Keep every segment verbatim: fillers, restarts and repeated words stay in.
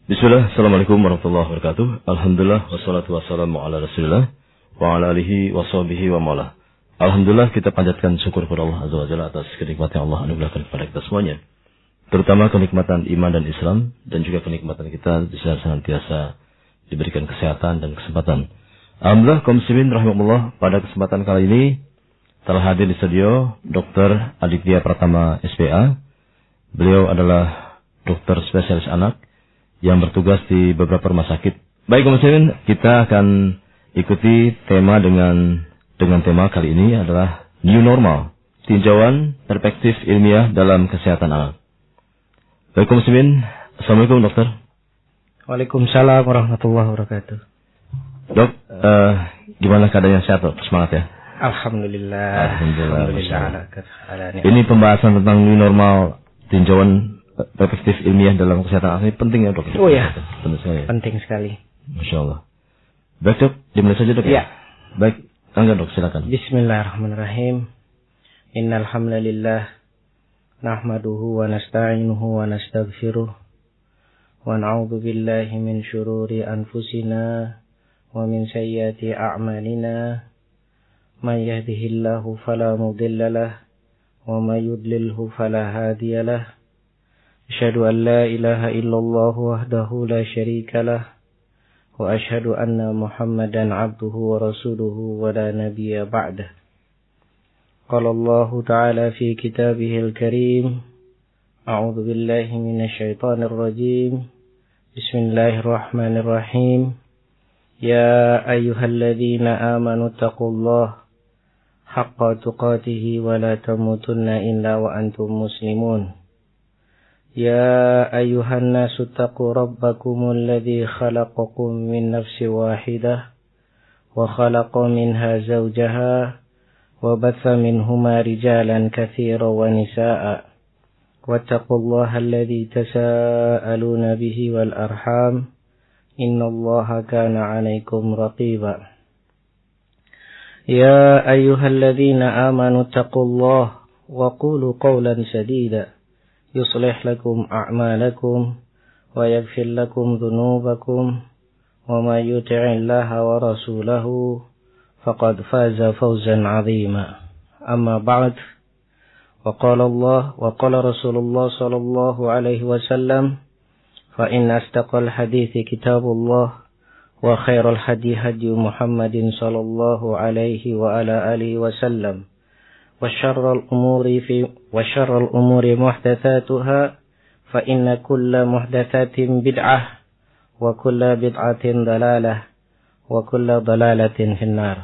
Bismillah, Assalamualaikum warahmatullahi wabarakatuh. Alhamdulillah, wassalatu wassalamu ala rasulillah wa ala alihi wa sahbihi wa ma'ala. Alhamdulillah, kita panjatkan syukur kepada Allah Azza wa Jalla atas kenikmatan yang Allah anugerahkan kepada kita semuanya, terutama kenikmatan iman dan Islam, dan juga kenikmatan kita bisa senantiasa diberikan kesehatan dan kesempatan. Alhamdulillah, kaum muslimin rahimahullah, pada kesempatan kali ini telah hadir di studio Dokter Aditya Pratama S P A. Beliau adalah dokter spesialis anak yang bertugas di beberapa rumah sakit. Baik kaum muslimin, kita akan ikuti tema dengan dengan tema kali ini adalah New Normal, tinjauan perspektif ilmiah dalam kesehatan anak. Baik kaum muslimin, Assalamualaikum dokter. Waalaikumsalam warahmatullahi wabarakatuh. Dok, uh, gimana keadaannya, sehat dok? Semangat ya? Alhamdulillah. Alhamdulillah. Alhamdulillah. Ini pembahasan tentang New Normal, tinjauan perspektif ilmiah dalam kesehatan anak ini penting ya dok? Oh ya, penting sekali. Penting sekali. Masya Allah. Baik dok, dimulai saja dok ya? Ya. Baik, angkat dok, silakan. Bismillahirrahmanirrahim. Innal hamdalillah nahmaduhu wa nasta'inuhu wa nastaghfiruh wa na'udzu billahi min syururi anfusina wa min sayyiati a'malina. Man yahdihillahu fala mudilla lahu wa may yudlilhu fala hadiya lahu. Asyhadu an la ilaha illallah wahdahu la syarika lah wa asyhadu anna Muhammadan abduhu wa rasuluhu wa la nabiyya ba'dah. Qala Allah ta'ala fi kitabihil karim. A'udzu billahi minasy syaithanir rajim. Bismillahirrahmanirrahim. Ya ayyuhalladzina amanu taqullaha haqqa tuqatih wa la tamutunna illa wa antum muslimun. يا أيها الناس اتقوا ربكم الذي خلقكم من نفس واحدة وخلق منها زوجها وبث منهما رجالا كثيرا ونساء واتقوا الله الذي تساءلون به والأرحام إن الله كان عليكم رقيبا. يا أيها الذين آمنوا اتقوا الله وقولوا قولا سديدا يصلح لكم أعمالكم ويغفر لكم ذنوبكم وما يطع الله ورسوله فقد فاز فوزا عظيما. أما بعد، وقال الله وقال رسول الله صلى الله عليه وسلم فإن أصدق الحديث كتاب الله وخير الهدي هدي محمد صلى الله عليه وعلى آله وسلم وشر الأمور في وشر الأمور محدثاتها فإن كل محدثات بدعة وكل بدعة ضلالة وكل ضلالة في النار.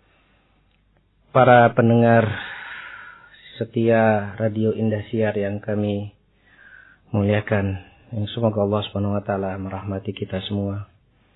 Para pendengar setia Radio Indosiar yang kami muliakan, yang semoga Allah Subhanahu wa taala merahmati kita semua.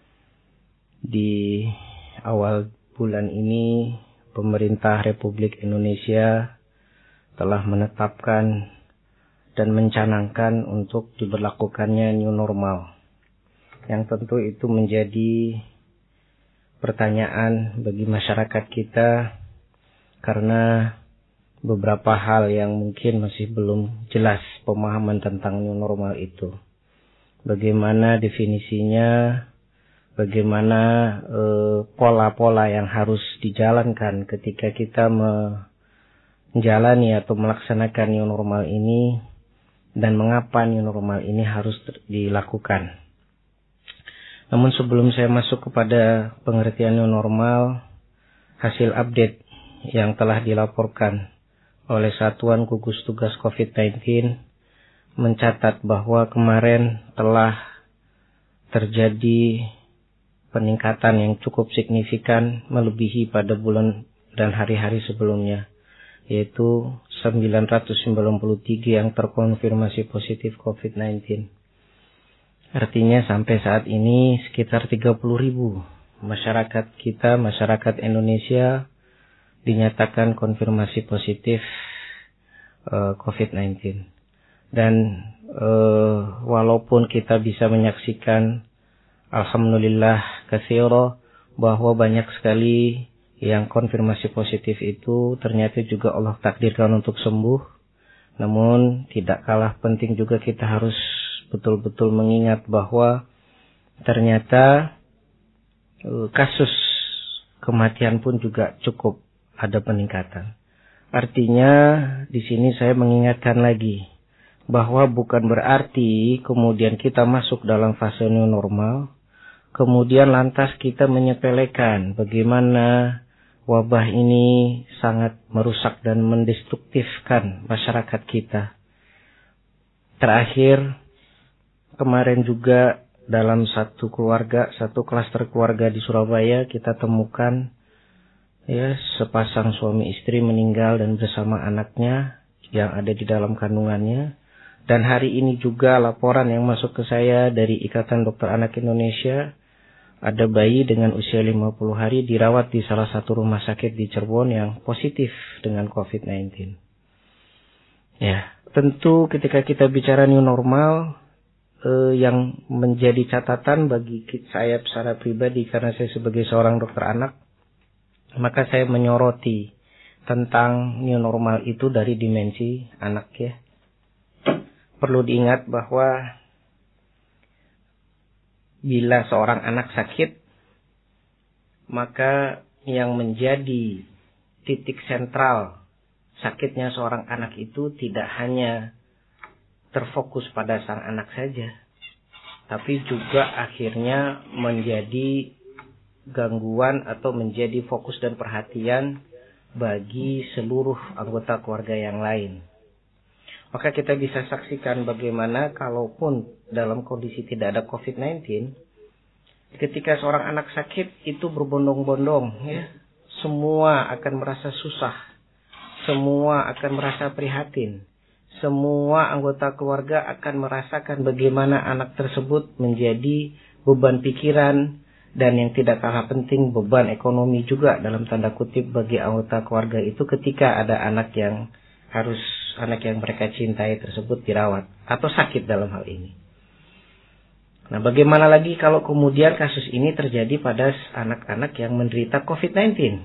Di awal bulan ini Pemerintah Republik Indonesia telah menetapkan dan mencanangkan untuk diberlakukannya new normal, yang tentu itu menjadi pertanyaan bagi masyarakat kita karena beberapa hal yang mungkin masih belum jelas pemahaman tentang new normal itu. Bagaimana definisinya? Bagaimana e, pola-pola yang harus dijalankan ketika kita menjalani atau melaksanakan new normal ini, dan mengapa new normal ini harus dilakukan. Namun sebelum saya masuk kepada pengertian new normal, hasil update yang telah dilaporkan oleh Satuan Gugus Tugas covid sembilan belas mencatat bahwa kemarin telah terjadi peningkatan yang cukup signifikan melebihi pada bulan dan hari-hari sebelumnya, yaitu sembilan ratus sembilan puluh tiga yang terkonfirmasi positif covid sembilan belas. Artinya sampai saat ini sekitar tiga puluh ribu masyarakat kita, masyarakat Indonesia dinyatakan konfirmasi positif uh, covid sembilan belas. Dan uh, walaupun kita bisa menyaksikan alhamdulillah katsira bahwa banyak sekali yang konfirmasi positif itu ternyata juga Allah takdirkan untuk sembuh, namun tidak kalah penting juga kita harus betul-betul mengingat bahwa ternyata kasus kematian pun juga cukup ada peningkatan. Artinya di sini saya mengingatkan lagi bahwa bukan berarti kemudian kita masuk dalam fase new normal, kemudian lantas kita menyepelekan bagaimana wabah ini sangat merusak dan mendestruktifkan masyarakat kita. Terakhir, kemarin juga dalam satu keluarga, satu klaster keluarga di Surabaya kita temukan ya sepasang suami istri meninggal dan bersama anaknya yang ada di dalam kandungannya. Dan hari ini juga laporan yang masuk ke saya dari Ikatan Dokter Anak Indonesia, ada bayi dengan usia lima puluh hari dirawat di salah satu rumah sakit di Cirebon yang positif dengan covid sembilan belas. Ya, tentu ketika kita bicara new normal, eh, yang menjadi catatan bagi saya secara pribadi karena saya sebagai seorang dokter anak, maka saya menyoroti tentang new normal itu dari dimensi anak ya. Perlu diingat bahwa bila seorang anak sakit, maka yang menjadi titik sentral sakitnya seorang anak itu tidak hanya terfokus pada sang anak saja, tapi juga akhirnya menjadi gangguan atau menjadi fokus dan perhatian bagi seluruh anggota keluarga yang lain. Maka kita bisa saksikan bagaimana kalaupun dalam kondisi tidak ada covid sembilan belas, ketika seorang anak sakit itu berbondong-bondong ya, semua akan merasa susah, semua akan merasa prihatin, semua anggota keluarga akan merasakan bagaimana anak tersebut menjadi beban pikiran dan yang tidak kalah penting beban ekonomi juga dalam tanda kutip bagi anggota keluarga itu ketika ada anak yang harus anak yang mereka cintai tersebut dirawat atau sakit dalam hal ini. Nah, bagaimana lagi kalau kemudian kasus ini terjadi pada anak-anak yang menderita covid sembilan belas?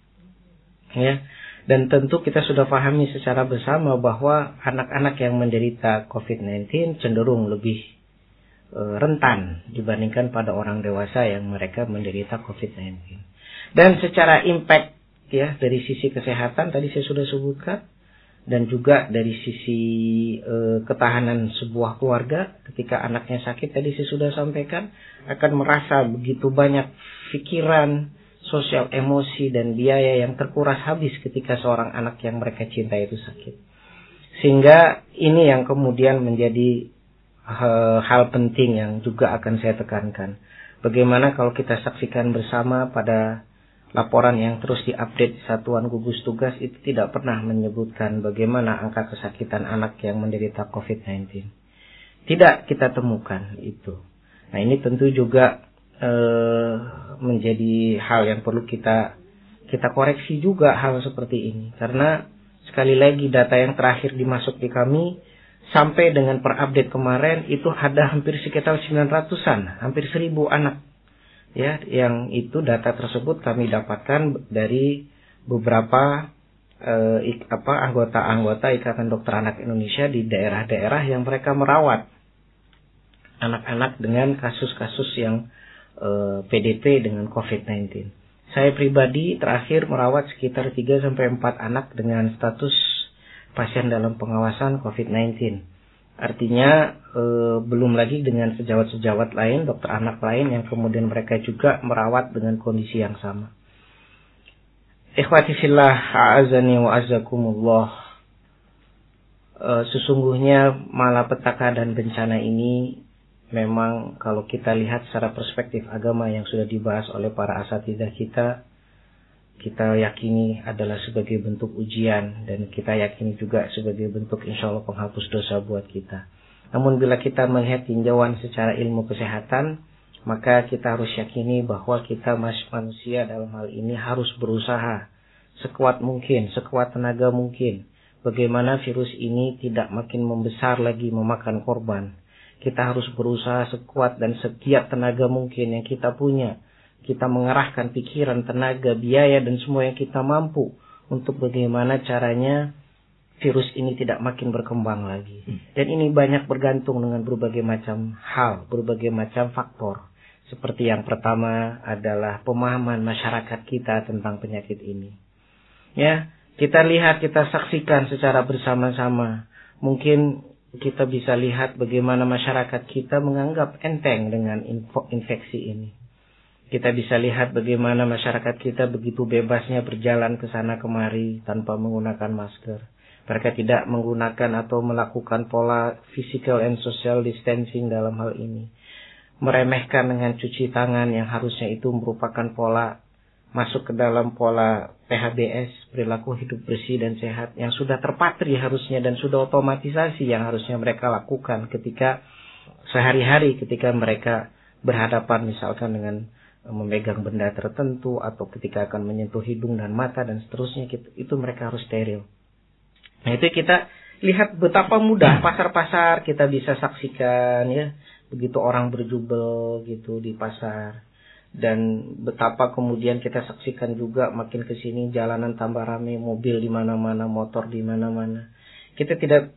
Ya, dan tentu kita sudah pahami secara bersama bahwa anak-anak yang menderita covid sembilan belas cenderung lebih e, rentan dibandingkan pada orang dewasa yang mereka menderita covid sembilan belas. Dan secara impact ya dari sisi kesehatan tadi saya sudah sebutkan, dan juga dari sisi e, ketahanan sebuah keluarga ketika anaknya sakit tadi saya sudah sampaikan akan merasa begitu banyak pikiran, sosial, emosi dan biaya yang terkuras habis ketika seorang anak yang mereka cintai itu sakit. Sehingga ini yang kemudian menjadi e, hal penting yang juga akan saya tekankan. Bagaimana kalau kita saksikan bersama pada laporan yang terus diupdate di Satuan Gugus Tugas itu tidak pernah menyebutkan bagaimana angka kesakitan anak yang menderita covid sembilan belas. Tidak kita temukan itu. Nah, ini tentu juga eh, menjadi hal yang perlu kita kita koreksi juga hal seperti ini. Karena sekali lagi data yang terakhir dimasuk di kami sampai dengan per update kemarin itu ada hampir sekitar sembilan ratusan, hampir seribu anak. Ya, yang itu data tersebut kami dapatkan dari beberapa eh, apa anggota-anggota Ikatan Dokter Anak Indonesia di daerah-daerah yang mereka merawat anak-anak dengan kasus-kasus yang eh, P D P dengan covid sembilan belas. Saya pribadi terakhir merawat sekitar tiga sampai empat anak dengan status pasien dalam pengawasan covid sembilan belas. Artinya e, belum lagi dengan sejawat-sejawat lain, dokter anak lain yang kemudian mereka juga merawat dengan kondisi yang sama. Ikhwati fillah, a'azani wa azakumullah. E, sesungguhnya malapetaka dan bencana ini memang kalau kita lihat secara perspektif agama yang sudah dibahas oleh para asatidzah kita, kita yakini adalah sebagai bentuk ujian dan kita yakini juga sebagai bentuk insya Allah penghapus dosa buat kita. Namun bila kita melihat tinjauan secara ilmu kesehatan, maka kita harus yakini bahwa kita manusia dalam hal ini harus berusaha sekuat mungkin, sekuat tenaga mungkin. Bagaimana virus ini tidak makin membesar lagi memakan korban. Kita harus berusaha sekuat dan segiat tenaga mungkin yang kita punya. Kita mengerahkan pikiran, tenaga, biaya, dan semua yang kita mampu untuk bagaimana caranya virus ini tidak makin berkembang lagi. Dan ini banyak bergantung dengan berbagai macam hal, berbagai macam faktor. Seperti yang pertama adalah pemahaman masyarakat kita tentang penyakit ini. Ya, kita lihat, kita saksikan secara bersama-sama. Mungkin kita bisa lihat bagaimana masyarakat kita menganggap enteng dengan infeksi ini. Kita bisa lihat bagaimana masyarakat kita begitu bebasnya berjalan ke sana kemari tanpa menggunakan masker. Mereka tidak menggunakan atau melakukan pola physical and social distancing dalam hal ini. Meremehkan dengan cuci tangan yang harusnya itu merupakan pola masuk ke dalam pola P H B S, perilaku hidup bersih dan sehat, yang sudah terpatri harusnya dan sudah otomatisasi yang harusnya mereka lakukan ketika sehari-hari, ketika mereka berhadapan misalkan dengan memegang benda tertentu atau ketika akan menyentuh hidung dan mata dan seterusnya, itu mereka harus steril. Nah, itu kita lihat betapa mudah pasar-pasar kita bisa saksikan, ya, begitu orang berjubel gitu di pasar, dan betapa kemudian kita saksikan juga makin ke sini jalanan tambah ramai, mobil di mana-mana, motor di mana-mana. Kita tidak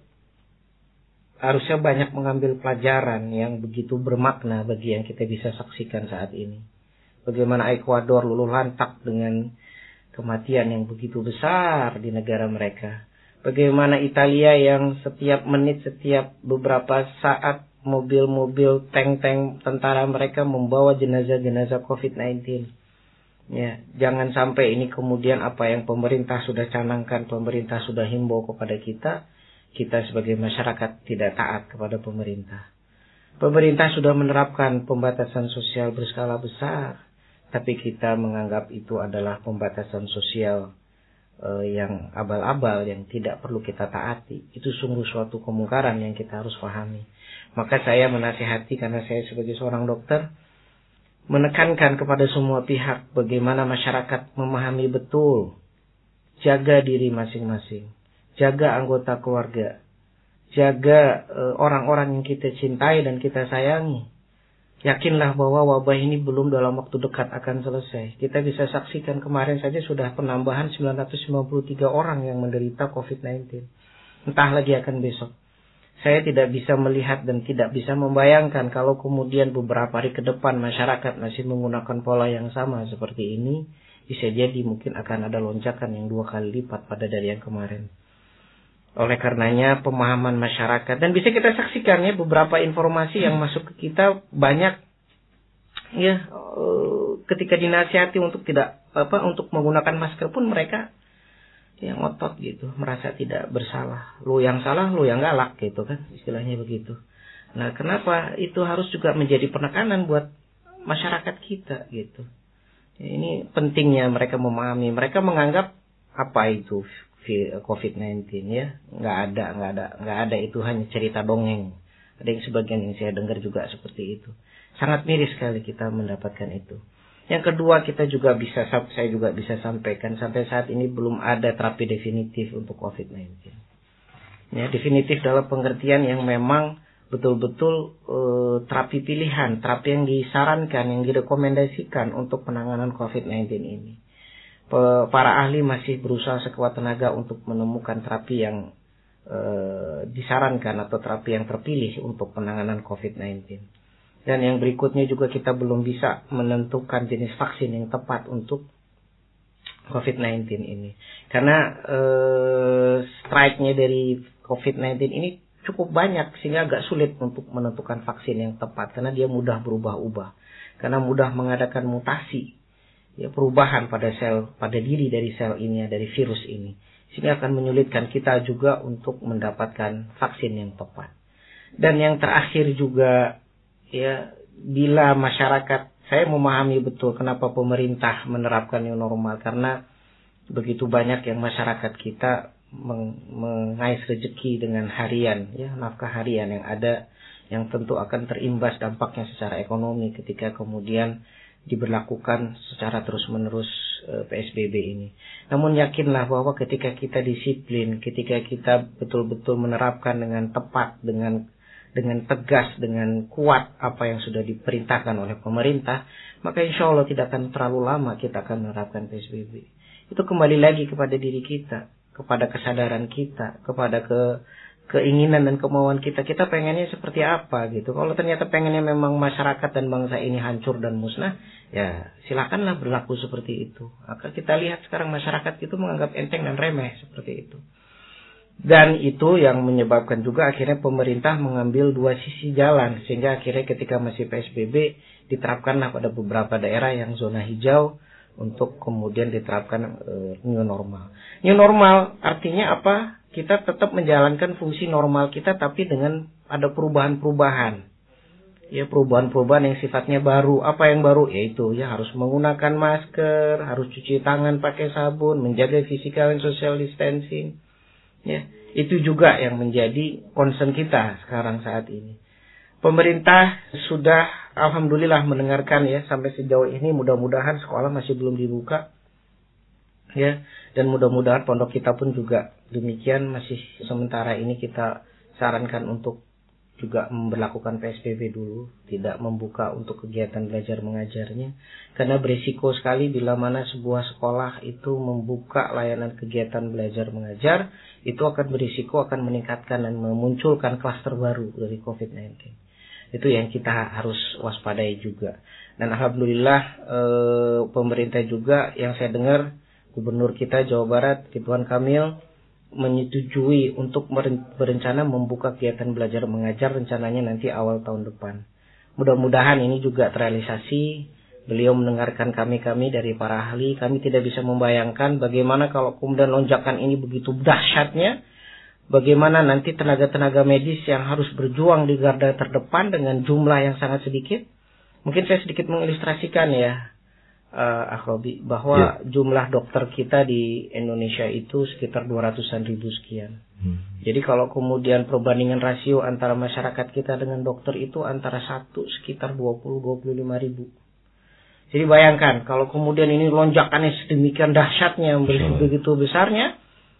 harusnya banyak mengambil pelajaran yang begitu bermakna bagi yang kita bisa saksikan saat ini. Bagaimana Ekuador luluh lantak dengan kematian yang begitu besar di negara mereka. Bagaimana Italia yang setiap menit, setiap beberapa saat mobil-mobil tank-tank tentara mereka membawa jenazah-jenazah covid sembilan belas. Ya, jangan sampai ini kemudian apa yang pemerintah sudah canangkan, pemerintah sudah himbau kepada kita, kita sebagai masyarakat tidak taat kepada pemerintah. Pemerintah sudah menerapkan pembatasan sosial berskala besar, tapi kita menganggap itu adalah pembatasan sosial uh, yang abal-abal, yang tidak perlu kita taati. Itu sungguh suatu kemungkaran yang kita harus pahami. Maka saya menasihati, karena saya sebagai seorang dokter, menekankan kepada semua pihak bagaimana masyarakat memahami betul, jaga diri masing-masing, jaga anggota keluarga, jaga uh, orang-orang yang kita cintai dan kita sayangi. Yakinlah bahwa wabah ini belum dalam waktu dekat akan selesai. Kita bisa saksikan kemarin saja sudah penambahan sembilan ratus sembilan puluh tiga orang yang menderita covid sembilan belas. Entah lagi akan besok. Saya tidak bisa melihat dan tidak bisa membayangkan kalau kemudian beberapa hari ke depan masyarakat masih menggunakan pola yang sama seperti ini. Bisa jadi mungkin akan ada lonjakan yang dua kali lipat pada dari yang kemarin. Oleh karenanya pemahaman masyarakat, dan bisa kita saksikan ya beberapa informasi yang masuk ke kita banyak ya, ketika dinasihati untuk tidak apa untuk menggunakan masker pun mereka yang ngotot gitu, merasa tidak bersalah. Lu yang salah, lu yang galak gitu kan, istilahnya begitu. Nah, kenapa itu harus juga menjadi penekanan buat masyarakat kita gitu. Ya, ini pentingnya mereka memahami, mereka menganggap apa itu covid sembilan belas ya, nggak ada, nggak ada, nggak ada, itu hanya cerita dongeng. Ada yang sebagian yang saya dengar juga seperti itu. Sangat miris sekali kita mendapatkan itu. Yang kedua, kita juga bisa, saya juga bisa sampaikan sampai saat ini belum ada terapi definitif untuk covid sembilan belas. Ya, definitif dalam pengertian yang memang betul-betul uh, terapi pilihan, terapi yang disarankan, yang direkomendasikan untuk penanganan covid sembilan belas ini. Para ahli masih berusaha sekuat tenaga untuk menemukan terapi yang e, disarankan atau terapi yang terpilih untuk penanganan covid sembilan belas. Dan yang berikutnya juga kita belum bisa menentukan jenis vaksin yang tepat untuk covid sembilan belas ini. Karena e, strike-nya dari covid sembilan belas ini cukup banyak sehingga agak sulit untuk menentukan vaksin yang tepat. Karena dia mudah berubah-ubah. Karena mudah mengadakan mutasi. Ya, perubahan pada sel, pada diri dari sel ini, dari virus ini, sehingga akan menyulitkan kita juga untuk mendapatkan vaksin yang tepat. Dan yang terakhir juga, ya, bila masyarakat, saya memahami betul kenapa pemerintah menerapkan new normal, karena begitu banyak yang masyarakat kita meng, mengais rezeki dengan harian, ya, nafkah harian yang ada, yang tentu akan terimbas dampaknya secara ekonomi ketika kemudian diberlakukan secara terus-menerus e, P S B B ini. Namun yakinlah bahwa ketika kita disiplin, ketika kita betul-betul menerapkan dengan tepat, dengan dengan tegas, dengan kuat apa yang sudah diperintahkan oleh pemerintah, maka insya Allah tidak akan terlalu lama kita akan menerapkan P S B B. Itu kembali lagi kepada diri kita, kepada kesadaran kita, kepada ke keinginan dan kemauan kita. Kita pengennya seperti apa gitu. Kalau ternyata pengennya memang masyarakat dan bangsa ini hancur dan musnah, ya silakanlah berlaku seperti itu. Maka kita lihat sekarang masyarakat itu menganggap enteng dan remeh seperti itu. Dan itu yang menyebabkan juga akhirnya pemerintah mengambil dua sisi jalan. Sehingga akhirnya ketika masih P S B B diterapkanlah pada beberapa daerah yang zona hijau untuk kemudian diterapkan e, new normal. New normal artinya apa? Kita tetap menjalankan fungsi normal kita tapi dengan ada perubahan-perubahan. Ya, perubahan-perubahan yang sifatnya baru. Apa yang baru? Yaitu ya harus menggunakan masker, harus cuci tangan pakai sabun, menjaga physical and social distancing. Ya, itu juga yang menjadi concern kita sekarang saat ini. Pemerintah sudah alhamdulillah mendengarkan ya sampai sejauh ini. Mudah-mudahan sekolah masih belum dibuka. Ya, dan mudah-mudahan pondok kita pun juga demikian, masih sementara ini kita sarankan untuk juga memberlakukan P S B B dulu, tidak membuka untuk kegiatan belajar mengajarnya, karena berisiko sekali bila mana sebuah sekolah itu membuka layanan kegiatan belajar mengajar, itu akan berisiko akan meningkatkan dan memunculkan klaster baru dari covid sembilan belas. Itu yang kita harus waspadai juga. Dan alhamdulillah eh, pemerintah juga yang saya dengar, Gubernur kita Jawa Barat Ridwan Kamil menyetujui untuk berencana membuka kegiatan belajar mengajar rencananya nanti awal tahun depan. Mudah-mudahan ini juga terrealisasi. Beliau mendengarkan kami-kami dari para ahli. Kami tidak bisa membayangkan bagaimana kalau kemudian lonjakan ini begitu dahsyatnya. Bagaimana nanti tenaga-tenaga medis yang harus berjuang di garda terdepan dengan jumlah yang sangat sedikit. Mungkin saya sedikit mengilustrasikan ya. Uh, Akhrobi, bahwa yeah. jumlah dokter kita di Indonesia itu sekitar dua ratusan ribu sekian. Hmm. Jadi kalau kemudian perbandingan rasio antara masyarakat kita dengan dokter itu antara satu sekitar dua puluh sampai dua puluh lima ribu. Jadi bayangkan kalau kemudian ini lonjakannya sedemikian dahsyatnya, sure. begitu besarnya,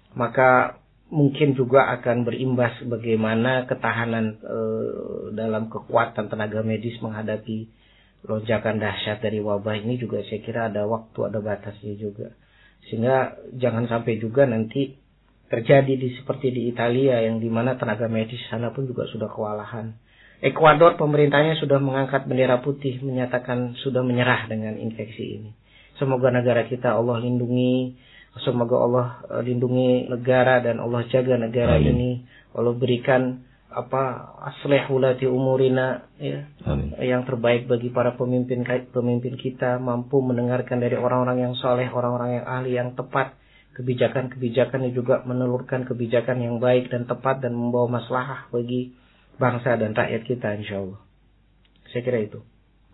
maka mungkin juga akan berimbas bagaimana ketahanan uh, dalam kekuatan tenaga medis menghadapi lonjakan dahsyat dari wabah ini. Juga saya kira ada waktu, ada batasnya juga. Sehingga jangan sampai juga nanti terjadi di seperti di Italia yang dimana tenaga medis sana pun juga sudah kewalahan. Ekuador pemerintahnya sudah mengangkat bendera putih, menyatakan sudah menyerah dengan infeksi ini. Semoga negara kita Allah lindungi, semoga Allah lindungi negara dan Allah jaga negara Amin. Ini. Allah berikan apa aslih ulati umurina ya, Amin. Yang terbaik bagi para pemimpin pemimpin kita, mampu mendengarkan dari orang-orang yang soleh, orang-orang yang ahli, yang tepat, kebijakan-kebijakan yang juga menelurkan kebijakan yang baik dan tepat dan membawa maslahah bagi bangsa dan rakyat kita insyaallah. Saya kira itu.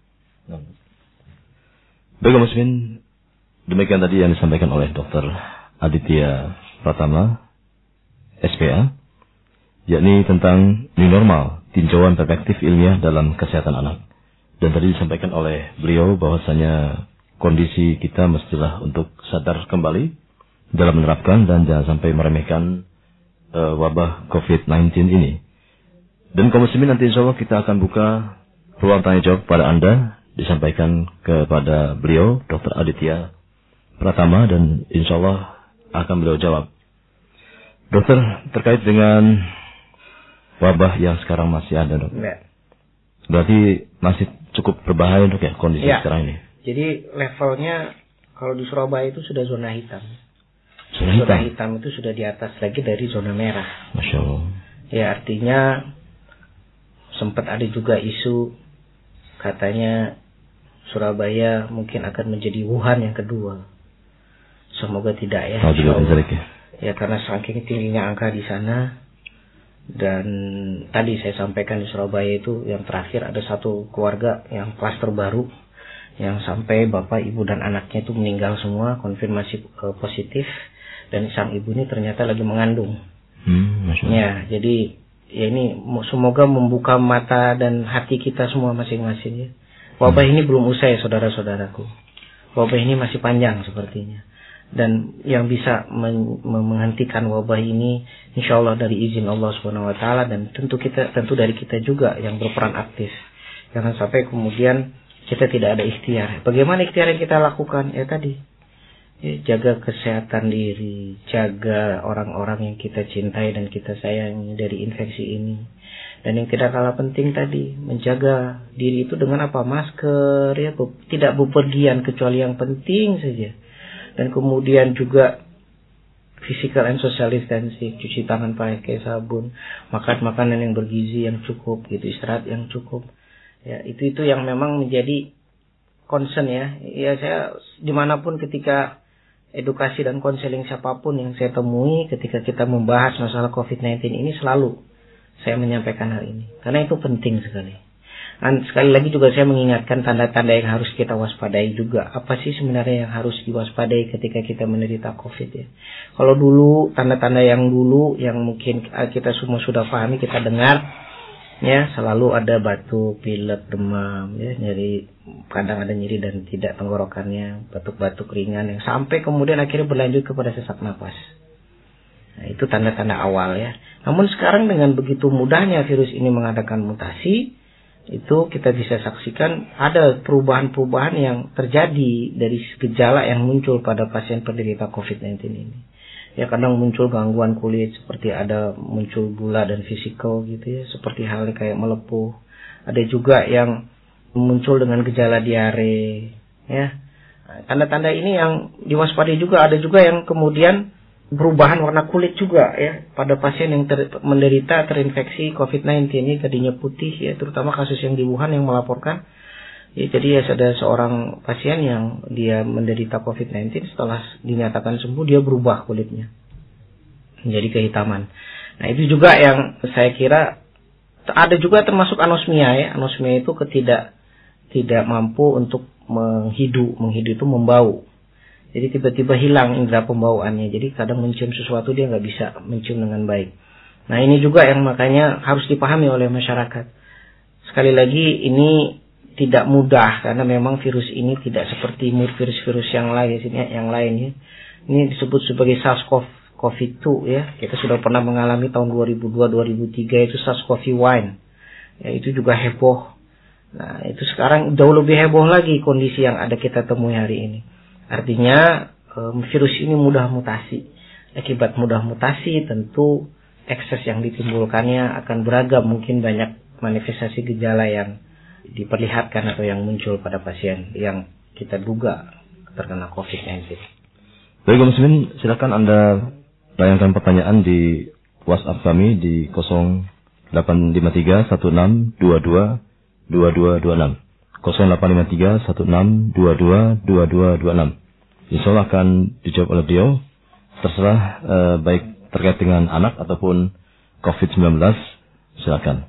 Baik muslimin, demikian tadi yang disampaikan oleh Dokter Aditya Pratama S P A, yakni tentang new normal, tinjauan perspektif ilmiah dalam kesehatan anak. Dan tadi disampaikan oleh beliau bahwasanya kondisi kita mestilah untuk sadar kembali dalam menerapkan dan jangan sampai meremehkan uh, wabah covid sembilan belas ini. Dan kaum muslimin, nanti insya Allah kita akan buka ruang tanya jawab pada Anda, disampaikan kepada beliau Dokter Aditya Pratama, dan insya Allah akan beliau jawab. Dokter, terkait dengan wabah yang sekarang masih ada, dok. Ya. Berarti masih cukup berbahaya, dok, ya kondisi ya. Sekarang ini. Jadi levelnya kalau di Surabaya itu sudah zona hitam. Zona hitam. Zona hitam itu sudah di atas lagi dari zona merah. Masya Allah. Ya, artinya sempat ada juga isu katanya Surabaya mungkin akan menjadi Wuhan yang kedua. Semoga tidak ya. Oh, tidak ya. Ya, karena saking tingginya angka di sana. Dan tadi saya sampaikan di Surabaya itu yang terakhir ada satu keluarga yang klaster baru yang sampai bapak, ibu dan anaknya itu meninggal semua, konfirmasi uh, positif, dan sang ibu ini ternyata lagi mengandung. Hmm, ya, jadi ya ini semoga membuka mata dan hati kita semua masing-masing ya. Wabah hmm. ini belum usai, saudara-saudaraku. Wabah ini masih panjang sepertinya. Dan yang bisa men- menghentikan wabah ini insya Allah dari izin Allah Subhanahu Wa Taala, dan tentu kita tentu dari kita juga yang berperan aktif. Jangan sampai kemudian kita tidak ada ikhtiar. Bagaimana ikhtiar yang kita lakukan? Ya tadi, Ya, jaga kesehatan diri, jaga orang-orang yang kita cintai dan kita sayangi dari infeksi ini. Dan yang tidak kalah penting tadi, menjaga diri itu dengan apa? Masker, ya, tidak bepergian kecuali yang penting saja. Dan kemudian juga physical and social distancing, cuci tangan pakai sabun, makan makanan yang bergizi yang cukup, gitu, istirahat yang cukup. Ya, itu itu yang memang menjadi concern ya. Ya, saya dimanapun ketika edukasi dan konseling siapapun yang saya temui ketika kita membahas masalah covid sembilan belas ini, selalu saya menyampaikan hal ini karena itu penting sekali. Dan sekali lagi juga saya mengingatkan tanda-tanda yang harus kita waspadai juga. Apa sih sebenarnya yang harus diwaspadai ketika kita menderita COVID ya? Kalau dulu tanda-tanda yang dulu yang mungkin kita semua sudah pahami, kita dengar ya, selalu ada batuk, pilek, demam, ya, nyeri, kadang ada nyeri dan tidak tenggorokannya, batuk-batuk ringan yang sampai kemudian akhirnya berlanjut kepada sesak napas. Nah, itu tanda-tanda awal ya. Namun sekarang dengan begitu mudahnya virus ini mengadakan mutasi, itu kita bisa saksikan ada perubahan-perubahan yang terjadi dari gejala yang muncul pada pasien penderita covid sembilan belas ini. Ya, kadang muncul gangguan kulit seperti ada muncul gula dan fisikal gitu ya, seperti halnya kayak melepuh. Ada juga yang muncul dengan gejala diare ya. Tanda-tanda ini yang diwaspadai juga. Ada juga yang kemudian perubahan warna kulit juga ya pada pasien yang ter, menderita terinfeksi covid sembilan belas ini, tadinya putih ya, terutama kasus yang di Wuhan yang melaporkan. Ya, jadi ya ada seorang pasien yang dia menderita covid sembilan belas, setelah dinyatakan sembuh dia berubah kulitnya menjadi kehitaman. Nah, itu juga yang saya kira ada juga termasuk anosmia ya. Anosmia itu ketidak tidak mampu untuk menghidu, menghidu itu membau. Jadi tiba-tiba hilang indera pembauannya. Jadi kadang mencium sesuatu dia nggak bisa mencium dengan baik. Nah, ini juga yang makanya harus dipahami oleh masyarakat. Sekali lagi ini tidak mudah karena memang virus ini tidak seperti virus-virus yang lain yang lainnya. Ini disebut sebagai SARS-CoV dua ya. Kita sudah pernah mengalami tahun dua ribu dua dua ribu tiga itu SARS-CoV satu. Ya, itu juga heboh. Nah, itu sekarang jauh lebih heboh lagi kondisi yang ada kita temui hari ini. Artinya um, virus ini mudah mutasi. Akibat mudah mutasi tentu ekses yang ditimbulkannya akan beragam, mungkin banyak manifestasi gejala yang diperlihatkan atau yang muncul pada pasien yang kita duga terkena covid sembilan belas. Baik, Kaum Muslimin, silakan Anda layangkan pertanyaan di WhatsApp kami di nol delapan lima tiga satu enam dua dua dua dua dua enam nol delapan lima tiga satu enam dua dua dua dua dua enam. Insyaallah akan dijawab oleh beliau, terserah eh, baik terkait dengan anak ataupun covid sembilan belas. Silakan.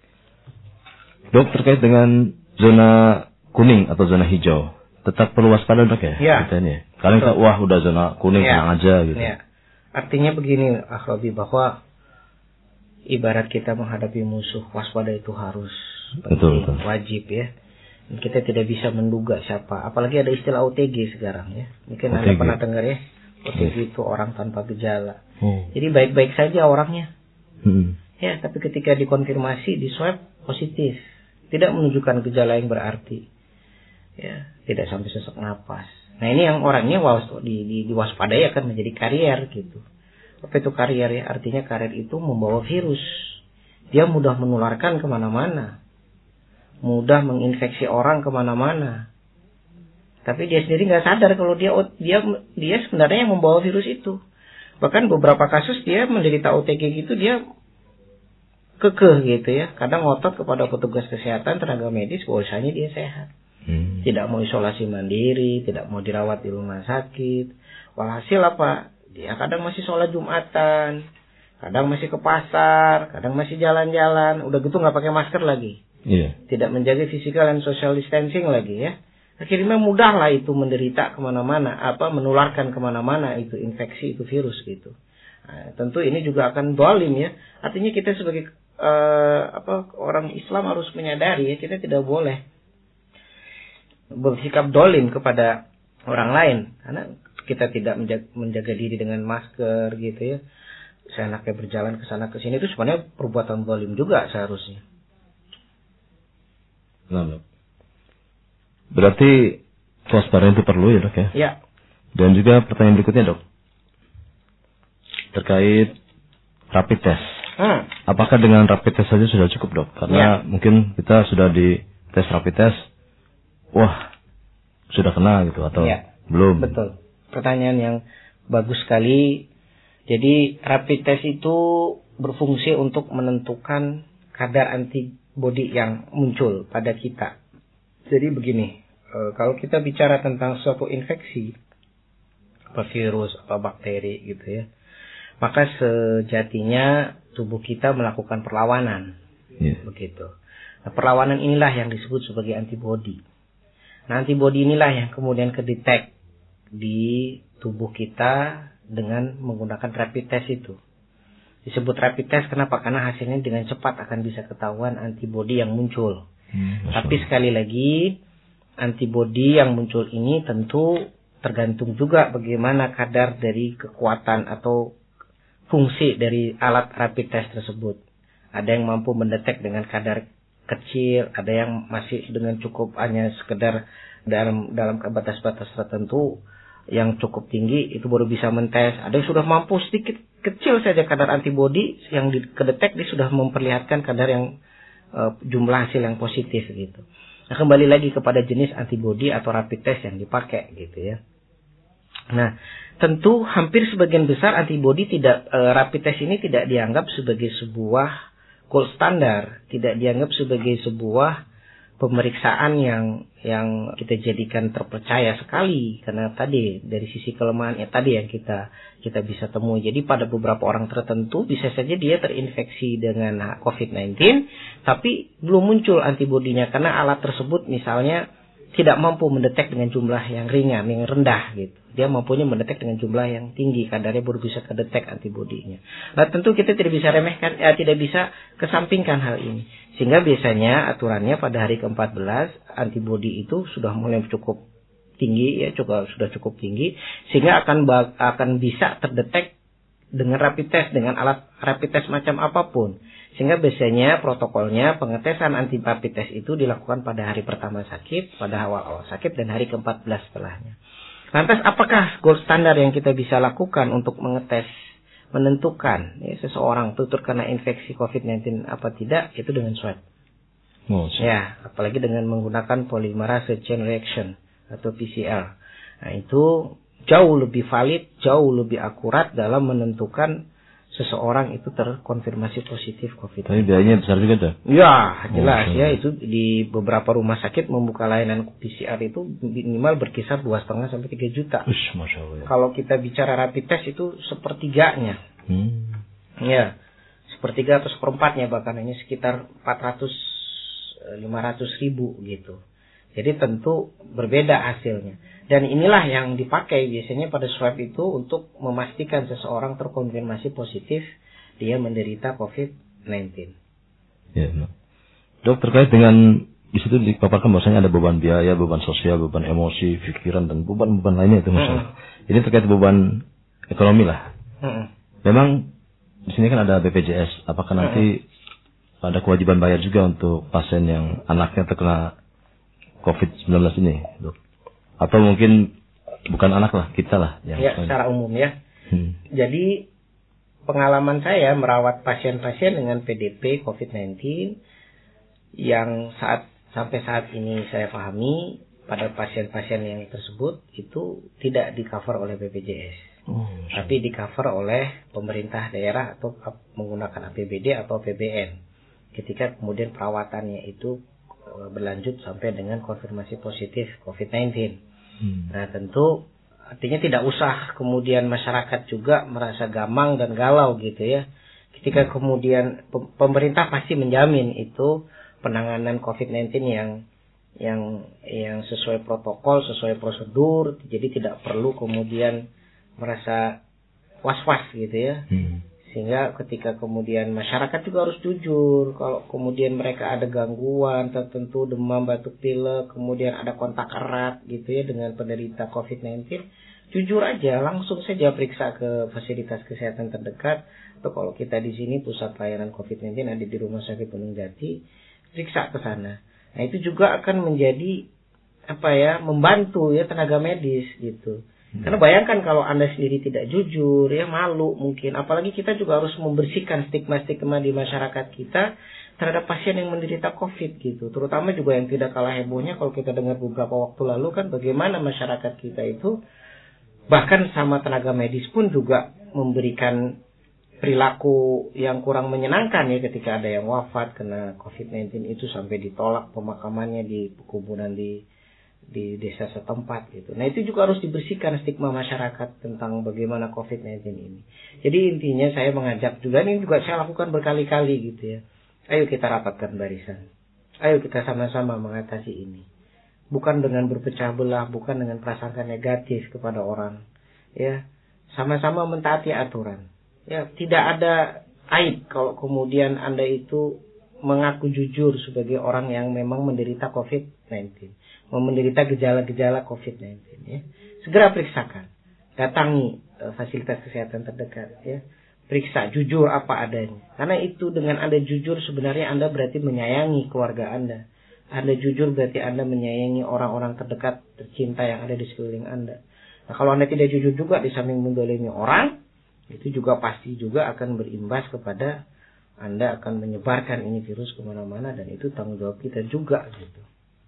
Dok, terkait dengan zona kuning atau zona hijau, tetap perlu waspada dok ya? Ya. Kalian kita wah udah zona kuning ya, tenang aja gitu. Ya. Artinya begini, Akhrobi, bahwa ibarat kita menghadapi musuh, waspada itu harus betul, betul. Wajib ya. Kita tidak bisa menduga siapa. Apalagi ada istilah O T G sekarang ya. Mungkin O T G. Anda pernah dengar ya. O T G yes. Itu orang tanpa gejala. Hmm. Jadi baik-baik saja orangnya. Hmm. Ya, tapi ketika dikonfirmasi, di swab positif. Tidak menunjukkan gejala yang berarti. Ya, tidak sampai sesak napas. Nah, ini yang orangnya di, di, diwaspadai akan menjadi karier gitu. Apa itu karier ya? Artinya karier itu membawa virus. Dia mudah menularkan kemana-mana. Mudah menginfeksi orang kemana-mana. Tapi dia sendiri nggak sadar kalau dia dia dia sebenarnya yang membawa virus itu. Bahkan beberapa kasus dia menderita O T G gitu, dia kekeh gitu ya. Kadang ngotot kepada petugas kesehatan, tenaga medis, bahwasanya dia sehat. Hmm. Tidak mau isolasi mandiri, tidak mau dirawat di rumah sakit. Walhasil apa? Dia kadang masih sholat Jumatan, kadang masih ke pasar, kadang masih jalan-jalan. Udah gitu nggak pakai masker lagi. Yeah. Tidak menjaga physical and social distancing lagi ya. Akhirnya mudahlah itu menderita kemana-mana, apa menularkan kemana-mana itu infeksi, itu virus gitu. Nah, tentu ini juga akan dolim ya. Artinya kita sebagai uh, apa orang Islam harus menyadari ya, kita tidak boleh bersikap dolim kepada orang lain karena kita tidak menjaga, menjaga diri dengan masker gitu ya. Seenaknya berjalan ke sana ke sini itu sebenarnya perbuatan dolim juga seharusnya. Nah, berarti kewaspadaan itu perlu ya dok ya? Ya. Dan juga pertanyaan berikutnya, Dok. Terkait rapid test. Hmm. Apakah dengan rapid test saja sudah cukup, Dok? Karena ya. mungkin kita sudah di tes rapid test, wah, sudah kena gitu atau ya. belum? Betul. Pertanyaan yang bagus sekali. Jadi rapid test itu berfungsi untuk menentukan kadar antibodi yang muncul pada kita. Jadi begini, e, kalau kita bicara tentang suatu infeksi, apa virus, apa bakteri gitu ya, maka sejatinya tubuh kita melakukan perlawanan, yeah. begitu. Nah, perlawanan inilah yang disebut sebagai antibodi. Nah, antibodi inilah yang kemudian kedetek di tubuh kita dengan menggunakan rapid test itu. Disebut rapid test kenapa? Karena hasilnya dengan cepat akan bisa ketahuan antibodi yang muncul. Hmm, Tapi sekali lagi, antibodi yang muncul ini tentu tergantung juga bagaimana kadar dari kekuatan atau fungsi dari alat rapid test tersebut. Ada yang mampu mendetek dengan kadar kecil, ada yang masih dengan cukup hanya sekedar dalam dalam batas-batas tertentu yang cukup tinggi itu baru bisa mentes. Ada yang sudah mampu sedikit kecil saja kadar antibodi yang dikedetek dia sudah memperlihatkan kadar yang uh, jumlah hasil yang positif gitu. Nah, kembali lagi kepada jenis antibodi atau rapid test yang dipakai gitu ya. Nah, tentu hampir sebagian besar antibodi tidak e, rapid test ini tidak dianggap sebagai sebuah gold standar, tidak dianggap sebagai sebuah pemeriksaan yang yang kita jadikan terpercaya sekali karena tadi dari sisi kelemahan ya tadi yang kita kita bisa temui. Jadi pada beberapa orang tertentu bisa saja dia terinfeksi dengan covid sembilan belas tapi belum muncul antibodinya karena alat tersebut misalnya tidak mampu mendetek dengan jumlah yang ringan, yang rendah gitu. Dia mampunya mendetek dengan jumlah yang tinggi, kadarnya baru bisa kedetek antibodinya. Nah, tentu kita tidak bisa remehkan, ya, tidak bisa kesampingkan hal ini. Sehingga biasanya aturannya pada hari ke empat belas antibodi itu sudah mulai cukup tinggi, ya cukup sudah cukup tinggi, sehingga akan akan bisa terdetek dengan rapid test, dengan alat rapid test macam apapun. Sehingga biasanya protokolnya pengetesan anti rapid test itu dilakukan pada hari pertama sakit, pada awal-awal sakit, dan hari ke empat belas setelahnya. Lantas apakah gold standar yang kita bisa lakukan untuk mengetes, menentukan ya, seseorang tutur kena infeksi covid sembilan belas apa tidak, itu dengan swab. Oh, ya, apalagi dengan menggunakan polymerase chain reaction atau P C R. Nah, itu jauh lebih valid, jauh lebih akurat dalam menentukan seseorang itu terkonfirmasi positif covid sembilan belas. Tapi biayanya besar juga tuh? Ya, jelas oh, ya. Itu di beberapa rumah sakit membuka layanan P C R itu minimal berkisar dua koma lima sampai tiga juta. Ush, Masya Allah. Kalau kita bicara rapid test itu sepertiganya. Hmm. Ya, sepertiga atau seperempatnya bahkan hanya sekitar empat ratus lima ratus ribu gitu. Jadi tentu berbeda hasilnya. Dan inilah yang dipakai biasanya pada swab itu untuk memastikan seseorang terkonfirmasi positif dia menderita covid sembilan belas. Ya, Dok, terkait dengan di situ dipaparkan bahwasanya ada beban biaya, beban sosial, beban emosi, pikiran dan beban-beban lainnya itu masalah. Hmm. Ini terkait beban ekonomi lah. Hmm. Memang di sini kan ada B P J S. Apakah nanti hmm. ada kewajiban bayar juga untuk pasien yang anaknya terkena covid sembilan belas ini, Dok? Atau mungkin bukan anak lah, kita lah. Yang ya, secara umum ya. Hmm. Jadi pengalaman saya merawat pasien-pasien dengan P D P covid sembilan belas yang saat sampai saat ini saya pahami pada pasien-pasien yang tersebut itu tidak di-cover oleh B P J S. Oh, tapi di-cover oleh pemerintah daerah atau menggunakan A P B D atau A P B N. Ketika kemudian perawatannya itu berlanjut sampai dengan konfirmasi positif covid sembilan belas. Hmm. Nah, tentu artinya tidak usah kemudian masyarakat juga merasa gamang dan galau gitu ya. Ketika hmm. kemudian pemerintah pasti menjamin itu penanganan covid sembilan belas yang yang yang sesuai protokol, sesuai prosedur, jadi tidak perlu kemudian merasa was-was gitu ya. Hmm. Sehingga ketika kemudian masyarakat juga harus jujur, kalau kemudian mereka ada gangguan tertentu, demam, batuk pilek, kemudian ada kontak erat gitu ya dengan penderita covid sembilan belas, jujur aja, langsung saja periksa ke fasilitas kesehatan terdekat, atau kalau kita di sini pusat pelayanan covid sembilan belas ada di Rumah Sakit Gunung Jati, periksa ke sana. Nah, itu juga akan menjadi apa ya, membantu ya tenaga medis gitu. Hmm. Karena bayangkan kalau Anda sendiri tidak jujur, ya malu mungkin. Apalagi kita juga harus membersihkan stigma-stigma di masyarakat kita terhadap pasien yang menderita COVID gitu. Terutama juga yang tidak kalah hebohnya kalau kita dengar beberapa waktu lalu kan bagaimana masyarakat kita itu bahkan sama tenaga medis pun juga memberikan perilaku yang kurang menyenangkan ya ketika ada yang wafat kena COVID sembilan belas itu sampai ditolak pemakamannya di kuburan di di desa setempat gitu. Nah itu juga harus dibersihkan stigma masyarakat tentang bagaimana COVID sembilan belas ini. Jadi intinya saya mengajak juga, ini juga saya lakukan berkali-kali gitu ya. Ayo kita rapatkan barisan. Ayo kita sama-sama mengatasi ini. Bukan dengan berpecah belah, bukan dengan prasangka negatif kepada orang. Ya, sama-sama mentaati aturan. Ya, tidak ada aib kalau kemudian Anda itu mengaku jujur sebagai orang yang memang menderita COVID sembilan belas. Menderita gejala-gejala COVID sembilan belas ya. Segera periksakan. Datangi uh, fasilitas kesehatan terdekat ya. Periksa jujur apa adanya. Karena itu dengan Anda jujur sebenarnya Anda berarti menyayangi keluarga Anda. Anda jujur berarti Anda menyayangi orang-orang terdekat tercinta yang ada di sekeliling Anda. Nah, kalau Anda tidak jujur juga di samping mendolimi orang, itu juga pasti juga akan berimbas kepada Anda akan menyebarkan ini virus kemana-mana dan itu tanggung jawab kita juga gitu.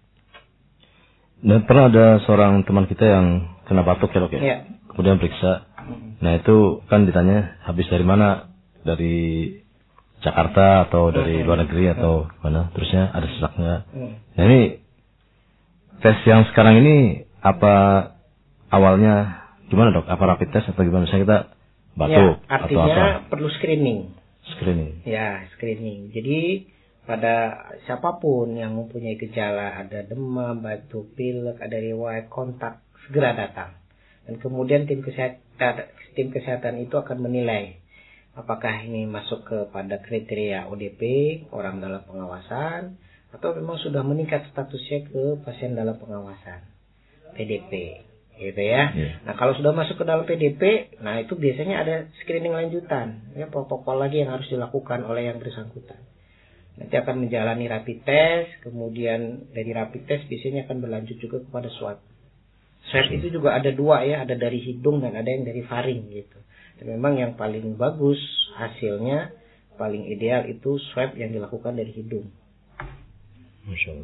Dan pernah ada seorang teman kita yang kena batuk ya dok ya? Ya. Kemudian periksa. Nah itu kan ditanya habis dari mana? Dari Jakarta atau dari luar negeri atau mana? Terusnya ada sesak nggak? Nah ini tes yang sekarang ini apa awalnya gimana dok? Apa rapid test atau gimana? Misalnya kita batuk ya, artinya atau apa? Perlu screening. Screening. Ya screening. Jadi pada siapapun yang mempunyai gejala, ada demam, batuk, pilek, ada riwayat kontak, segera datang. Dan kemudian tim kesehatan, tim kesehatan itu akan menilai apakah ini masuk kepada kriteria O D P, orang dalam pengawasan, atau memang sudah meningkat statusnya ke pasien dalam pengawasan, P D P, gitu ya. Yeah. Nah kalau sudah masuk ke dalam P D P, nah itu biasanya ada screening lanjutan, ya protokol lagi yang harus dilakukan oleh yang bersangkutan. Nanti akan menjalani rapid test, kemudian dari rapid test biasanya akan berlanjut juga kepada swab. Swab itu juga ada dua ya, ada dari hidung dan ada yang dari faring gitu. Dan memang yang paling bagus hasilnya, paling ideal itu swab yang dilakukan dari hidung. Masya Allah.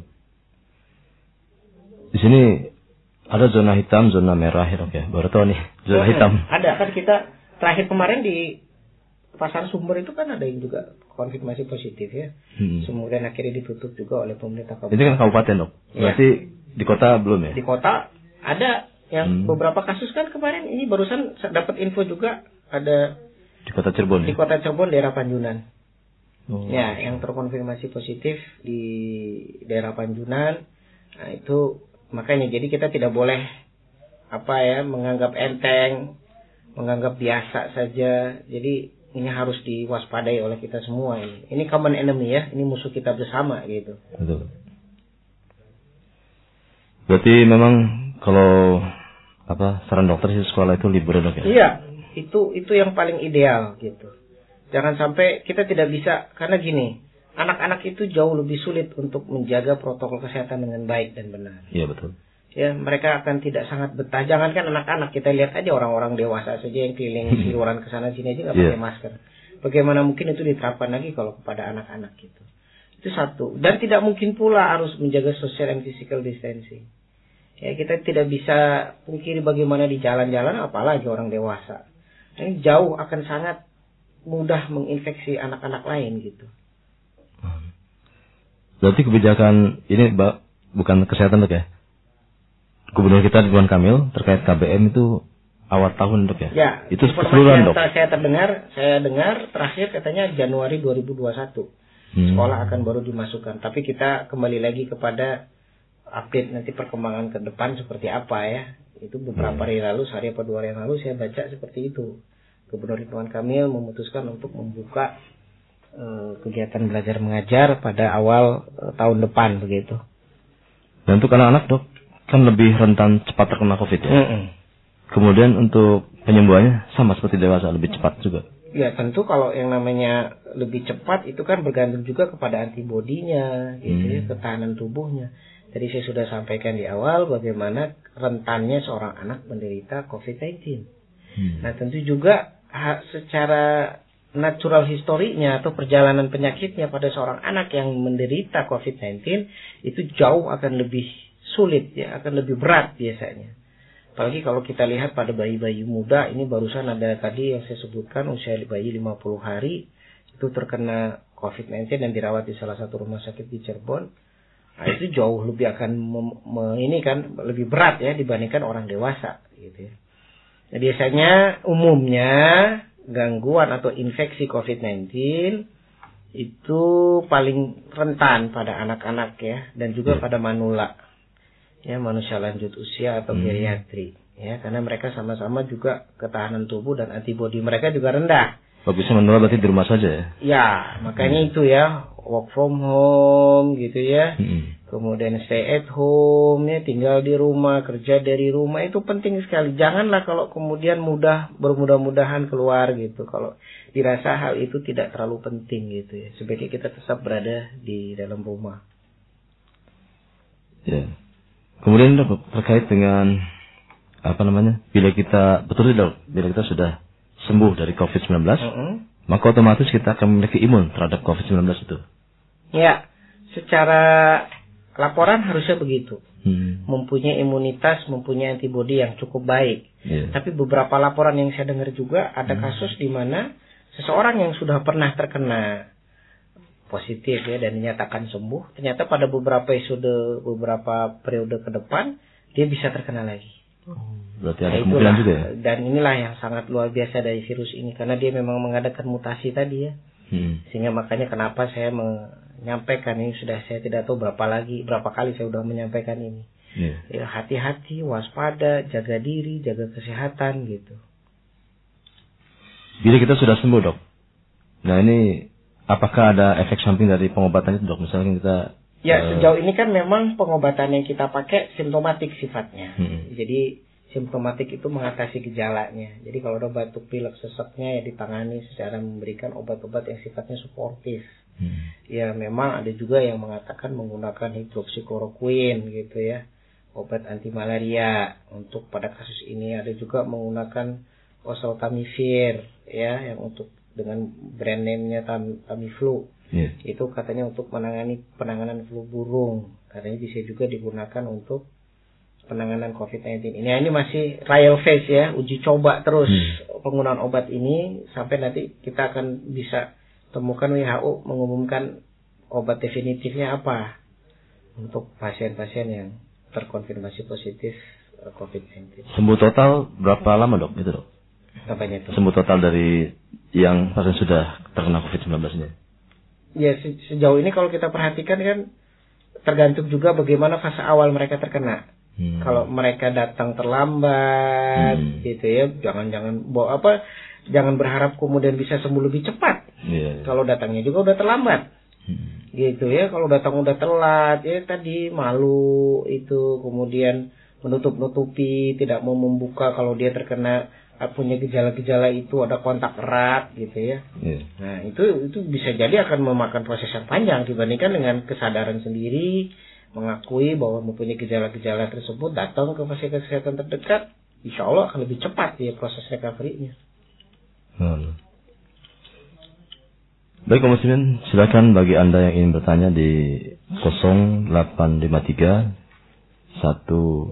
Di sini ada zona hitam, zona merah ya dok ya. Baru tahu nih zona hmm, hitam. Ada kan kita terakhir kemarin di Pasar Sumber itu kan ada yang juga konfirmasi positif ya. Hmm. Kemudian akhirnya ditutup juga oleh pemerintah kabupaten. Itu kan kabupaten dok. Berarti ya. Di kota belum ya? Di kota ada yang hmm. beberapa kasus kan kemarin ini barusan dapat info juga ada di kota Cirebon. Di kota Cirebon daerah Panjunan. Oh. Ya, yang terkonfirmasi positif di daerah Panjunan. Nah, itu makanya jadi kita tidak boleh apa ya menganggap enteng, menganggap biasa saja. Jadi ini harus diwaspadai oleh kita semua ini. Ini common enemy ya, ini musuh kita bersama gitu. Betul. Berarti memang kalau apa saran dokter sih sekolah itu libur dok ya? Iya, itu itu yang paling ideal gitu. Jangan sampai kita tidak bisa karena gini, anak-anak itu jauh lebih sulit untuk menjaga protokol kesehatan dengan baik dan benar. Iya betul. Ya, mereka akan tidak sangat betah. Jangankan anak-anak, kita lihat aja orang-orang dewasa saja yang keliling siluran ke sana sini aja nggak pakai yeah. masker. Bagaimana mungkin itu diterapkan lagi kalau kepada anak-anak gitu? Itu satu. Dan tidak mungkin pula harus menjaga social and physical distancing. Ya, kita tidak bisa pungkiri bagaimana di jalan-jalan, apalagi orang dewasa. Ini jauh akan sangat mudah menginfeksi anak-anak lain gitu. Berarti kebijakan ini bukan kesehatan dok ya? Gubernur kita Ridwan Kamil terkait K B M itu awal tahun dok ya? Ya, itu keseluruhan dok. Saya terdengar, saya dengar terakhir katanya Januari dua ribu dua puluh satu hmm. sekolah akan baru dimasukkan. Tapi kita kembali lagi kepada update nanti perkembangan ke depan seperti apa ya. Itu beberapa hari lalu, sehari atau dua hari yang lalu saya baca seperti itu. Gubernur Ridwan Kamil memutuskan untuk membuka uh, kegiatan belajar mengajar pada awal uh, tahun depan begitu. Dan untuk anak-anak dok? Kan lebih rentan cepat terkena COVID ya. Mm-mm. Kemudian untuk penyembuhannya sama seperti dewasa, lebih cepat juga. Ya tentu kalau yang namanya lebih cepat itu kan bergantung juga kepada antibodinya, gitu mm. ya, ketahanan tubuhnya. Tadi saya sudah sampaikan di awal bagaimana rentannya seorang anak menderita covid sembilan belas. Hmm. Nah tentu juga ha, secara natural historinya atau perjalanan penyakitnya pada seorang anak yang menderita covid sembilan belas itu jauh akan lebih sulit ya, akan lebih berat biasanya. Apalagi kalau kita lihat pada bayi-bayi muda, ini barusan ada tadi yang saya sebutkan usia bayi lima puluh hari itu terkena covid sembilan belas dan dirawat di salah satu rumah sakit di Cirebon. Nah, itu jauh lebih akan mem, me, ini kan lebih berat ya dibandingkan orang dewasa gitu ya. Nah, biasanya umumnya gangguan atau infeksi covid sembilan belas itu paling rentan pada anak-anak ya dan juga pada manula. Ya, manusia lanjut usia atau geriatri ya, karena mereka sama-sama juga ketahanan tubuh dan antibodi mereka juga rendah. Bagusnya menular berarti di rumah saja ya? Ya, makanya hmm. itu ya, work from home gitu ya. Hmm. Kemudian stay at home ya, tinggal di rumah, kerja dari rumah, itu penting sekali. Janganlah kalau kemudian mudah bermudah-mudahan keluar gitu. Kalau dirasa hal itu tidak terlalu penting gitu ya. Sebaiknya kita tetap berada di dalam rumah. Ya. Kemudian terkait dengan apa namanya? Bila kita betul tidak, bila kita sudah sembuh dari covid sembilan belas, uh-uh. maka otomatis kita akan memiliki imun terhadap covid sembilan belas itu. Ya, secara laporan harusnya begitu. Hmm. Mempunyai imunitas, mempunyai antibodi yang cukup baik. Yeah. Tapi beberapa laporan yang saya dengar juga ada hmm. kasus di mana seseorang yang sudah pernah terkena positif ya dan dinyatakan sembuh, ternyata pada beberapa episode, beberapa periode ke depan dia bisa terkena lagi. Berarti ada nah, kemungkinan juga ya? Dan inilah yang sangat luar biasa dari virus ini, karena dia memang mengadakan mutasi tadi ya. Hmm. Sehingga makanya kenapa saya menyampaikan ini, sudah saya tidak tahu berapa lagi, berapa kali saya sudah menyampaikan ini. Yeah. Ya, hati-hati, waspada, jaga diri, jaga kesehatan gitu. Bila kita sudah sembuh dok, nah ini apakah ada efek samping dari pengobatan itu dok? Misalnya kita Ya, sejauh ini kan memang pengobatan yang kita pakai simptomatik sifatnya. Hmm. Jadi simptomatik itu mengatasi gejalanya. Jadi kalau ada batuk pilek seseknya ya ditangani secara memberikan obat-obat yang sifatnya suportif. Hmm. Ya memang ada juga yang mengatakan menggunakan hidroksikloroquine gitu ya, obat anti malaria untuk pada kasus ini. Ada juga menggunakan oseltamivir ya, yang untuk dengan brand name-nya Tam, Tamiflu. Yeah. Itu katanya untuk menangani penanganan flu burung. Katanya bisa juga digunakan untuk penanganan covid sembilan belas ini. Nah, ini masih trial phase ya, uji coba terus hmm. penggunaan obat ini sampai nanti kita akan bisa temukan W H O mengumumkan obat definitifnya apa untuk pasien-pasien yang terkonfirmasi positif covid sembilan belas. Sembuh total berapa lama dok itu dok? Apanya itu? Sembuh total dari yang pasien sudah terkena covid sembilan belas ini? Ya sejauh ini kalau kita perhatikan kan tergantung juga bagaimana fase awal mereka terkena. Hmm. Kalau mereka datang terlambat hmm. gitu ya, jangan-jangan bawa apa, jangan berharap kemudian bisa sembuh lebih cepat. Yeah. Kalau datangnya juga udah terlambat. Hmm. Gitu ya, kalau datang udah telat ya tadi malu itu, kemudian menutup-nutupi, tidak mau membuka kalau dia terkena punya gejala-gejala itu, ada kontak erat gitu ya. Yeah. Nah, itu itu bisa jadi akan memakan proses yang panjang dibandingkan dengan kesadaran sendiri, mengakui bahwa mempunyai gejala-gejala tersebut, datang ke fasilitas kesehatan terdekat, insya Allah akan lebih cepat ya proses recovery-nya. Hmm. Baik kaum muslimin, silakan bagi Anda yang ingin bertanya di nol delapan lima tiga satu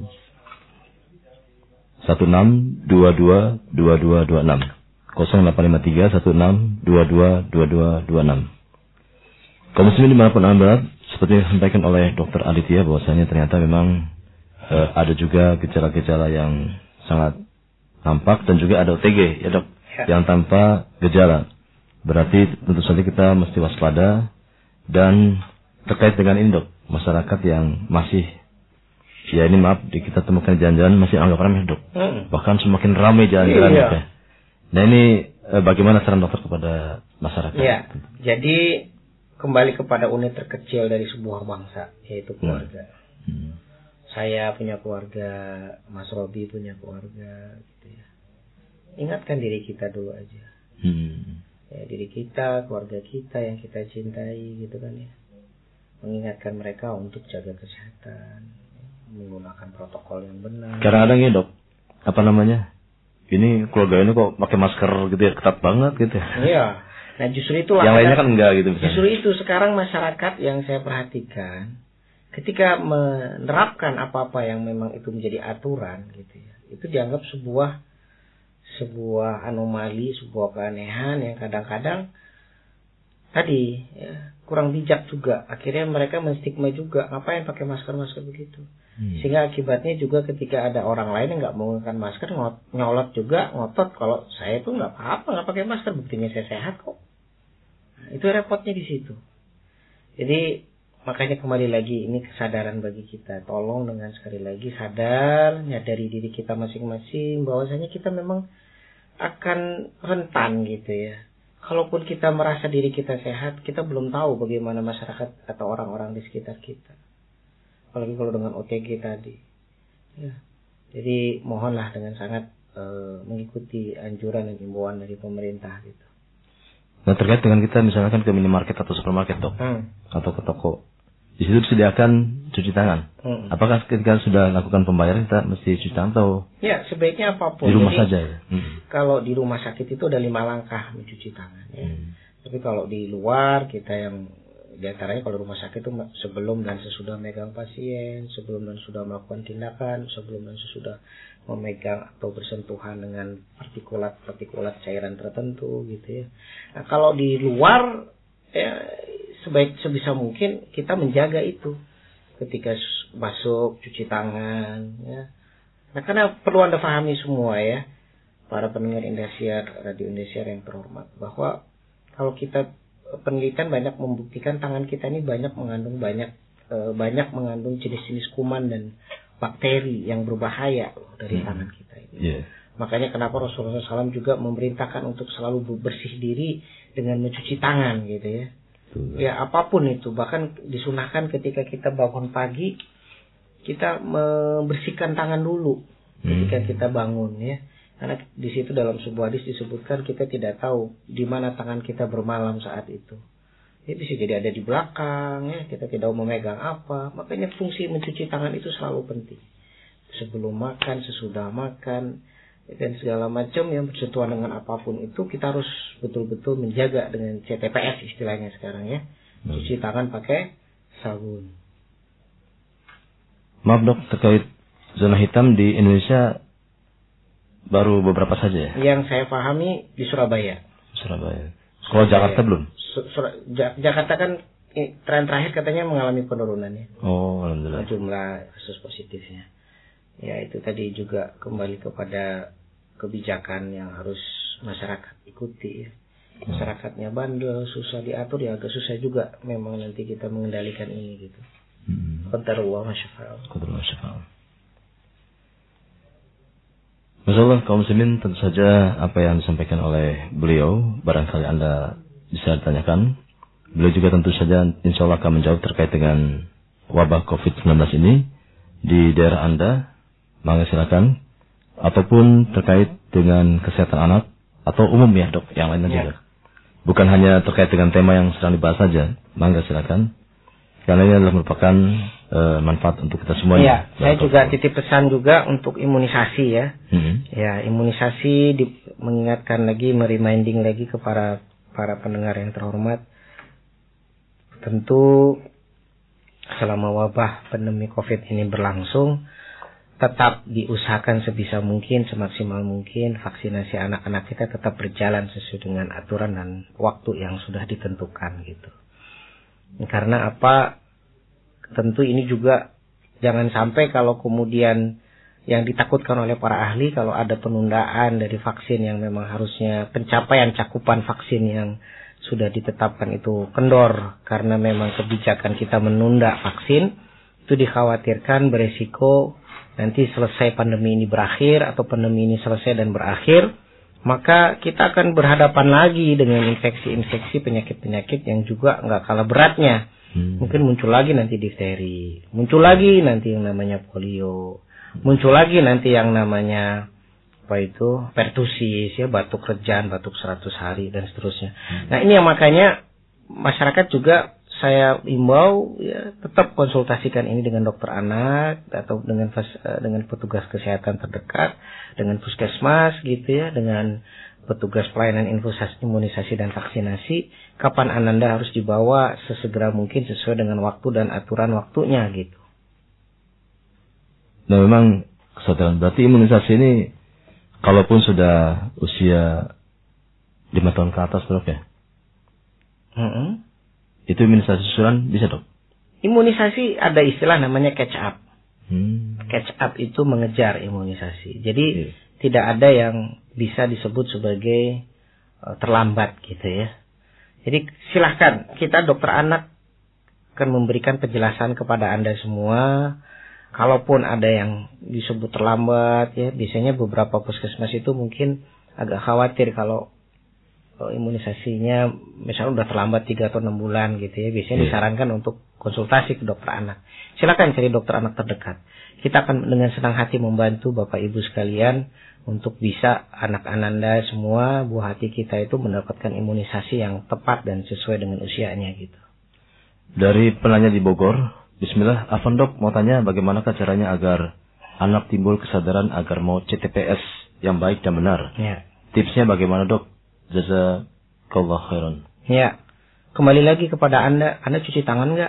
satu enam dua dua dua dua dua enam nol delapan lima tiga satu enam dua dua dua dua dua enam. Kaum muslimin dimanapun Anda berada, seperti yang disampaikan oleh dokter Aditya bahwasanya ternyata memang uh, ada juga gejala-gejala yang sangat nampak dan juga ada O T G ya dok, ya. Yang tanpa gejala. Berarti tentu saja kita mesti waspada. Dan terkait dengan ini dok, masyarakat yang masih, ya ini maaf, kita temukan jalan-jalan masih anggap ramai dok. Hmm. Bahkan semakin ramai jalan-jalan. Iya. Ya. Nah ini eh, bagaimana saran dokter kepada masyarakat? Ya, jadi kembali kepada unit terkecil dari sebuah bangsa, yaitu keluarga. Hmm. Saya punya keluarga, Mas Robi punya keluarga, gitu ya. Ingatkan diri kita dulu aja. Hmm. Ya, diri kita, keluarga kita yang kita cintai, gitu kan ya. mengingatkan mereka untuk jaga kesehatan, menggunakan protokol yang benar. Kadang-kadang ya dok, apa namanya? Ini keluarga ini kok pakai masker gitu ya, ketat banget gitu ya. Iya. Nah justru itulah. Yang lainnya kan enggak gitu. Misalnya. Justru itu sekarang masyarakat yang saya perhatikan, ketika menerapkan apa-apa yang memang itu menjadi aturan gitu ya, itu dianggap sebuah sebuah anomali, sebuah keanehan yang kadang-kadang tadi ya, kurang bijak juga. Akhirnya mereka menstigma juga, ngapain pakai masker-masker begitu. Hmm. Sehingga akibatnya juga ketika ada orang lain yang nggak menggunakan masker, nyolot juga, ngotot kalau saya tuh nggak apa-apa nggak pakai masker, buktinya saya sehat kok. Nah, itu repotnya di situ. Jadi makanya kembali lagi ini kesadaran bagi kita. Tolong dengan sekali lagi sadar, nyadari diri kita masing-masing bahwasanya kita memang akan rentan gitu ya. Kalaupun kita merasa diri kita sehat, kita belum tahu bagaimana masyarakat atau orang-orang di sekitar kita. Apalagi kalau dengan O T G tadi. Ya. Jadi mohonlah dengan sangat e, mengikuti anjuran dan himbauan dari pemerintah gitu. Nah terkait dengan kita misalkan ke minimarket atau supermarket dok, hmm. atau ke toko, di situ disediakan cuci tangan. Hmm. Apakah ketika sudah lakukan pembayaran kita mesti cuci tangan atau? Ya sebaiknya apapun. Di rumah Jadi, saja ya. Hmm. Kalau di rumah sakit itu ada lima langkah mencuci tangan. Ya. Hmm. Tapi kalau di luar kita yang diantaranya kalau rumah sakit itu sebelum dan sesudah megang pasien, sebelum dan sudah melakukan tindakan, sebelum dan sesudah memegang atau bersentuhan dengan partikulat-partikulat cairan tertentu gitu ya. Nah kalau di luar ya sebaik sebisa mungkin kita menjaga itu ketika masuk cuci tangan ya. Nah karena perlu Anda pahami semua ya para pendengar Indosiar, Radio Indosiar yang terhormat, bahwa kalau kita penelitian banyak membuktikan tangan kita ini banyak mengandung banyak e, banyak mengandung jenis-jenis kuman dan bakteri yang berbahaya dari hmm. tangan kita ini. Yeah. Makanya kenapa Rasulullah shallallahu alaihi wasallam juga memerintahkan untuk selalu bersih diri dengan mencuci tangan gitu ya. Ya apapun itu, bahkan disunahkan ketika kita bangun pagi kita membersihkan tangan dulu ketika hmm. kita bangun ya, karena di situ dalam sebuah hadis disebutkan kita tidak tahu di mana tangan kita bermalam saat itu. Ya bisa jadi ada di belakang ya, kita tidak mau memegang apa. Makanya fungsi mencuci tangan itu selalu penting. Sebelum makan, sesudah makan, dan segala macam yang bersentuhan dengan apapun itu kita harus betul-betul menjaga dengan C T P S istilahnya sekarang ya. Cuci tangan pakai sabun. Maaf dok, terkait zona hitam di Indonesia baru beberapa saja ya? Yang saya pahami di Surabaya. Surabaya. Kalau Jakarta belum? Sur- Sur- Jakarta kan tren terakhir katanya mengalami penurunan ya. Oh, alhamdulillah. Jumlah kasus positifnya. Ya itu tadi juga kembali kepada kebijakan yang harus masyarakat ikuti ya. Masyarakatnya bandel, susah diatur ya, agak susah juga memang nanti kita mengendalikan ini gitu. Hmm. Qadarullah masyafa'al. Qadarullah masyafa'al. Masyaallah kaum muslimin, tentu saja apa yang disampaikan oleh beliau barangkali Anda bisa ditanyakan. Beliau juga tentu saja insyaallah akan menjawab terkait dengan wabah covid sembilan belas ini di daerah Anda. Maka silakan, ataupun terkait dengan kesehatan anak atau umum ya dok, yang lainnya juga. Ya. Bukan hanya terkait dengan tema yang sedang dibahas saja. Maka silakan, karena ini adalah merupakan e, manfaat untuk kita semuanya. Ya, saya juga titip pesan juga untuk imunisasi ya. Hmm. Ya, imunisasi di, mengingatkan lagi, mereminding lagi kepada para pendengar yang terhormat. Tentu selama wabah pandemi COVID ini berlangsung, tetap diusahakan sebisa mungkin, semaksimal mungkin vaksinasi anak-anak kita tetap berjalan sesuai dengan aturan dan waktu yang sudah ditentukan gitu. Karena apa? Tentu ini juga jangan sampai kalau kemudian yang ditakutkan oleh para ahli kalau ada penundaan dari vaksin yang memang harusnya pencapaian cakupan vaksin yang sudah ditetapkan itu kendor karena memang kebijakan kita menunda vaksin, itu dikhawatirkan beresiko nanti selesai pandemi ini berakhir atau pandemi ini selesai dan berakhir, maka kita akan berhadapan lagi dengan infeksi-infeksi penyakit-penyakit yang juga nggak kalah beratnya. Hmm. Mungkin muncul lagi nanti difteri, muncul lagi nanti yang namanya polio, muncul lagi nanti yang namanya apa itu pertusis ya, batuk rejan, batuk seratus hari dan seterusnya. Hmm. Nah ini yang makanya masyarakat juga saya imbau ya tetap konsultasikan ini dengan dokter anak atau dengan dengan petugas kesehatan terdekat, dengan puskesmas gitu ya, dengan petugas pelayanan imunisasi dan vaksinasi. Kapan Ananda harus dibawa sesegera mungkin sesuai dengan waktu dan aturan waktunya gitu. Nah memang kesadaran berarti imunisasi ini kalaupun sudah usia lima tahun ke atas dok ya? Mm-hmm. Itu imunisasi susulan bisa dok? Imunisasi ada istilah namanya catch up. Hmm. Catch up itu mengejar imunisasi. Jadi yeah. tidak ada yang bisa disebut sebagai uh, terlambat gitu ya. Jadi silahkan kita dokter anak akan memberikan penjelasan kepada Anda semua. Kalaupun ada yang disebut terlambat ya, biasanya beberapa puskesmas itu mungkin agak khawatir kalau imunisasinya misalnya udah terlambat tiga atau enam bulan gitu ya. Biasanya yeah. disarankan untuk konsultasi ke dokter anak. Silakan cari dokter anak terdekat. Kita akan dengan senang hati membantu Bapak Ibu sekalian untuk bisa anak Ananda semua, buah hati kita itu mendapatkan imunisasi yang tepat dan sesuai dengan usianya gitu. Dari penanya di Bogor, bismillah, Afan dok mau tanya bagaimanakah caranya agar anak timbul kesadaran agar mau C T P S yang baik dan benar. Ya. Tipsnya bagaimana dok? Jazakallah khairan. Ya, kembali lagi kepada Anda, Anda cuci tangan nggak?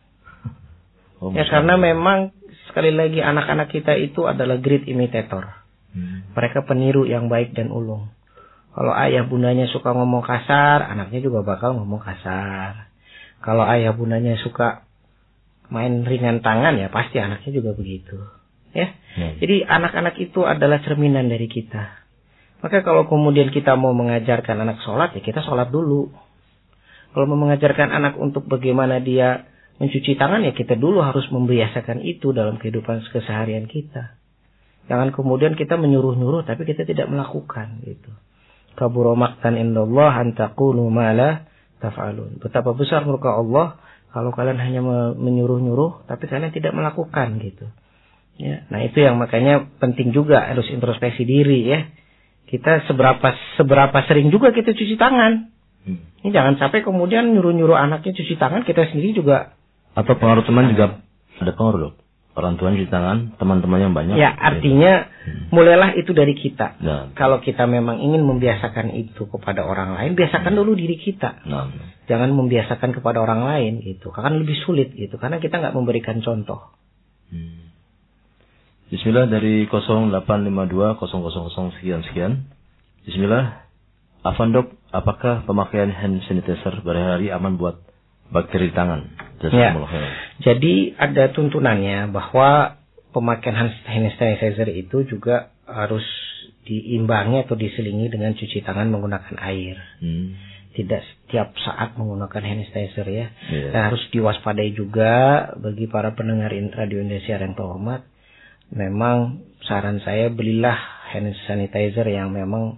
Oh, ya karena memang sekali lagi anak-anak kita itu adalah great imitator. Hmm. Mereka peniru yang baik dan ulung. Kalau ayah bundanya suka ngomong kasar, anaknya juga bakal ngomong kasar. Kalau ayah bundanya suka main ringan tangan, ya pasti anaknya juga begitu. Ya, hmm. Jadi anak-anak itu adalah cerminan dari kita. Maka kalau kemudian kita mau mengajarkan anak sholat, ya kita sholat dulu. Kalau mau mengajarkan anak untuk bagaimana dia mencuci tangan, ya kita dulu harus membiasakan itu dalam kehidupan keseharian kita. Jangan kemudian kita menyuruh-nyuruh, tapi kita tidak melakukan gitu. Kabura maqtan indallah an taqulu ma la taf'alun. Betapa besar murka Allah kalau kalian hanya menyuruh-nyuruh, tapi kalian tidak melakukan gitu. Ya, nah itu yang makanya penting juga harus introspeksi diri ya. Kita seberapa seberapa sering juga kita cuci tangan. Hmm. Ini jangan sampai kemudian nyuruh-nyuruh anaknya cuci tangan, kita sendiri juga. Atau pengaruh teman juga ada pengaruh dok. Orang tua cuci tangan, teman-teman yang banyak. Ya artinya hmm. mulailah itu dari kita. Nah. Kalau kita memang ingin membiasakan itu kepada orang lain, biasakan hmm. dulu diri kita. Nah. Jangan membiasakan kepada orang lain gitu. Karena lebih sulit gitu. Karena kita nggak memberikan contoh. Hmm. Bismillah dari nol delapan lima dua nol nol nol sekian-sekian. Bismillah. Afan dok, apakah pemakaian hand sanitizer berhari-hari aman buat bakteri di tangan? Ya. Jadi ada tuntunannya bahwa pemakaian hand sanitizer itu juga harus diimbangi atau diselingi dengan cuci tangan menggunakan air. Hmm. Tidak setiap saat menggunakan hand sanitizer ya. Yeah. Dan harus diwaspadai juga bagi para pendengar Radio Indonesia yang terhormat. Memang saran saya belilah hand sanitizer yang memang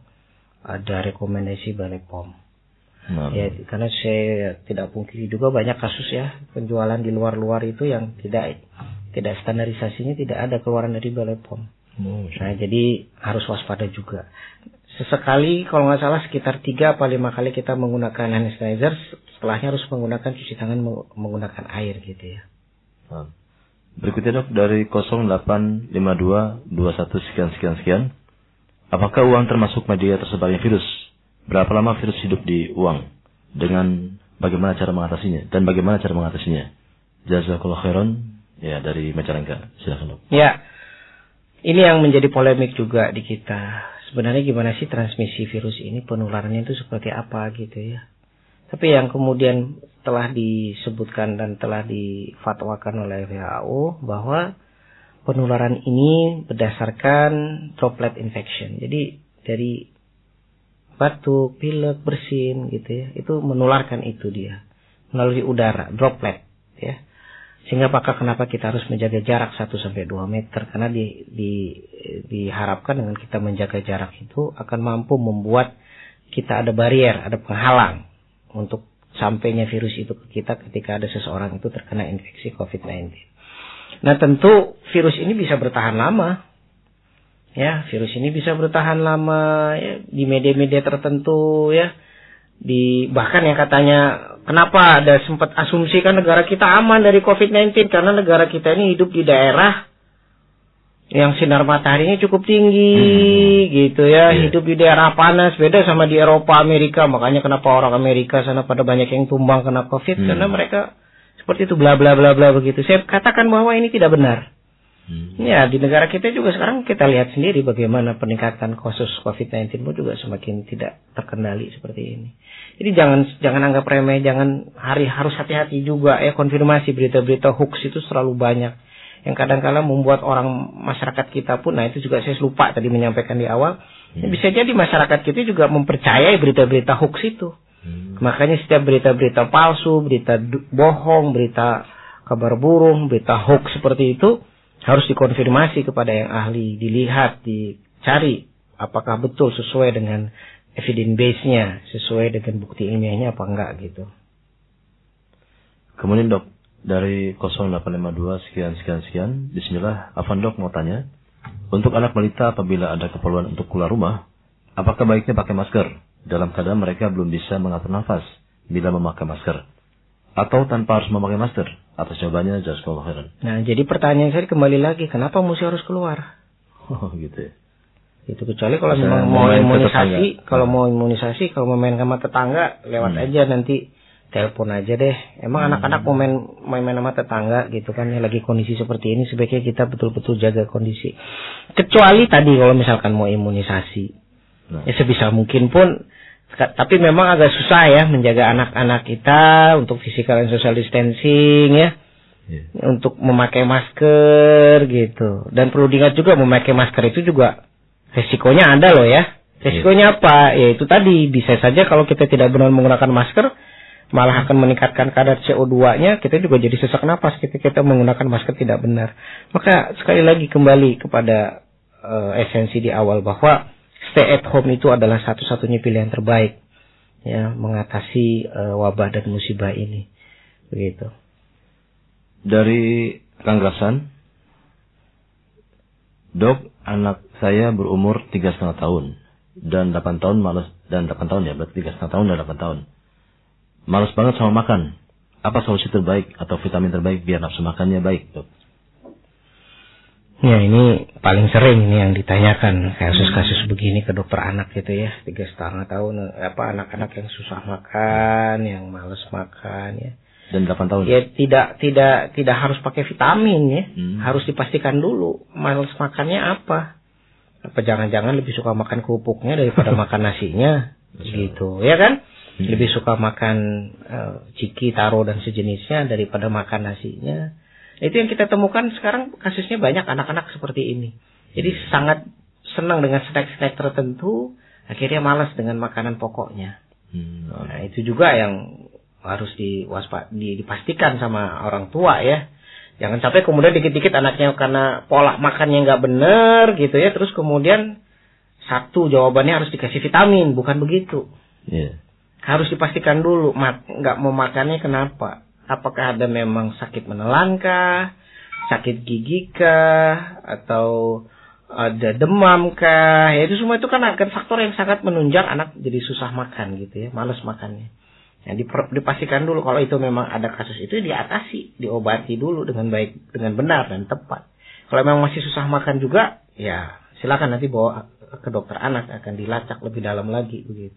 ada rekomendasi Balai P O M. Nah. Ya, karena saya tidak pungkiri juga banyak kasus ya penjualan di luar-luar itu yang tidak tidak standarisasinya, tidak ada keluaran dari Balai P O M. Oh, nah jadi harus waspada juga. Sesekali kalau nggak salah sekitar tiga atau lima kali kita menggunakan hand sanitizer, setelahnya harus menggunakan cuci tangan menggunakan air gitu ya. Nah. Berikutnya dok dari nol delapan lima dua dua satu sekian sekian sekian. Apakah uang termasuk media tersebarnya virus? Berapa lama virus hidup di uang? Dengan bagaimana cara mengatasinya? Dan bagaimana cara mengatasinya? Jazakallahu khairan. Ya dari Majalengka. Silakan dok. Ya, ini yang menjadi polemik juga di kita. Sebenarnya gimana sih transmisi virus ini? Penularannya itu seperti apa gitu ya? Tapi yang kemudian telah disebutkan dan telah difatwakan oleh W H O bahwa penularan ini berdasarkan droplet infection. Jadi dari batuk, pilek, bersin gitu ya, itu menularkan itu dia melalui udara, droplet ya. Sehingga maka kenapa kita harus menjaga jarak satu sampai dua meter, karena di, di diharapkan dengan kita menjaga jarak itu akan mampu membuat kita ada barrier, ada penghalang untuk sampainya virus itu ke kita ketika ada seseorang itu terkena infeksi covid sembilan belas. Nah tentu virus ini bisa bertahan lama. Ya, virus ini bisa bertahan lama ya, di media-media tertentu ya. di bahkan yang katanya kenapa ada sempat asumsi kan negara kita aman dari covid sembilan belas karena negara kita ini hidup di daerah yang sinar mataharinya cukup tinggi hmm. gitu ya, yeah. hidup di daerah panas, beda sama di Eropa, Amerika. Makanya kenapa orang Amerika sana pada banyak yang tumbang kena covid hmm. karena mereka seperti itu bla bla bla bla begitu. Saya katakan bahwa ini tidak benar. Hmm. Ya, di negara kita juga sekarang kita lihat sendiri bagaimana peningkatan kasus covid sembilan belas pun juga semakin tidak terkendali seperti ini. Jadi jangan jangan anggap remeh, jangan hari harus hati-hati juga ya, konfirmasi berita-berita hoax itu selalu banyak yang kadang-kadang membuat orang masyarakat kita pun, nah itu juga saya lupa tadi menyampaikan di awal, hmm. bisa jadi masyarakat kita juga mempercayai berita-berita hoax itu. Hmm. Makanya setiap berita-berita palsu, berita bohong, berita kabar burung, berita hoax seperti itu harus dikonfirmasi kepada yang ahli, dilihat, dicari apakah betul sesuai dengan evidence base-nya, sesuai dengan bukti ilmiahnya apa enggak gitu. Kemudian dok, dari nol delapan lima dua sekian sekian sekian, bismillah, Afan dok mau tanya, untuk anak balita apabila ada keperluan untuk keluar rumah, apakah baiknya pakai masker dalam keadaan mereka belum bisa mengatur nafas bila memakai masker, atau tanpa harus memakai masker? Atas jawabannya jazakallahu khairan. Nah, jadi pertanyaan saya kembali lagi, kenapa mesti harus keluar? Oh, gitu ya. Itu kecuali kalau memang mau imunisasi, kalau mau imunisasi, kalau mau main sama tetangga, lewat hmm. aja nanti telepon aja deh. Emang hmm. anak-anak mau main main sama tetangga gitu kan ya, lagi kondisi seperti ini sebaiknya kita betul-betul jaga kondisi. Kecuali tadi kalau misalkan mau imunisasi. Nah. Ya sebisa mungkin pun, tapi memang agak susah ya menjaga anak-anak kita untuk physical and social distancing ya. Yeah. Untuk memakai masker gitu. Dan perlu diingat juga memakai masker itu juga resikonya ada loh ya. Resikonya yeah. apa? Ya itu tadi, bisa saja kalau kita tidak benar menggunakan masker malah akan meningkatkan kadar C O dua nya, kita juga jadi sesak napas ketika kita menggunakan masker tidak benar. Maka sekali lagi kembali kepada uh, esensi di awal bahwa stay at home itu adalah satu-satunya pilihan terbaik ya mengatasi uh, wabah dan musibah ini. Begitu. Dari Kang Gasan, dok, anak saya berumur tiga setengah tahun dan delapan tahun malas dan delapan tahun ya, berarti tiga setengah tahun dan delapan tahun. Malas banget sama makan. Apa solusi terbaik atau vitamin terbaik biar nafsu makannya baik, dok? Ya, ini paling sering ini yang ditanyakan kasus-kasus begini ke dokter anak gitu ya, tiga setengah tahun apa anak-anak yang susah makan, yang malas makan ya. Dan delapan tahun. Ya tidak tidak tidak harus pakai vitamin ya, hmm. harus dipastikan dulu malas makannya apa. Apa jangan-jangan lebih suka makan kerupuknya daripada makan nasinya, gitu ya kan? Hmm. Lebih suka makan uh, ciki, taro dan sejenisnya daripada makan nasinya. Itu yang kita temukan sekarang kasusnya banyak anak-anak seperti ini. Jadi sangat senang dengan snack-snack tertentu, akhirnya malas dengan makanan pokoknya. Hmm. Nah, itu juga yang harus diwaspada, dipastikan sama orang tua ya. Jangan sampai kemudian dikit-dikit anaknya karena pola makannya nggak benar gitu ya, terus kemudian satu jawabannya harus dikasih vitamin, bukan begitu. Yeah. Harus dipastikan dulu nggak mau makannya kenapa. Apakah ada memang sakit menelan kah, sakit gigi kah, atau ada demam kah? Ya itu semua itu kan akan faktor yang sangat menunjang anak jadi susah makan gitu ya, malas makannya. Ya, dipastikan dulu kalau itu memang ada kasus itu diatasi, diobati dulu dengan baik, dengan benar dan tepat. Kalau memang masih susah makan juga, ya silakan nanti bawa ke dokter anak, akan dilacak lebih dalam lagi begitu.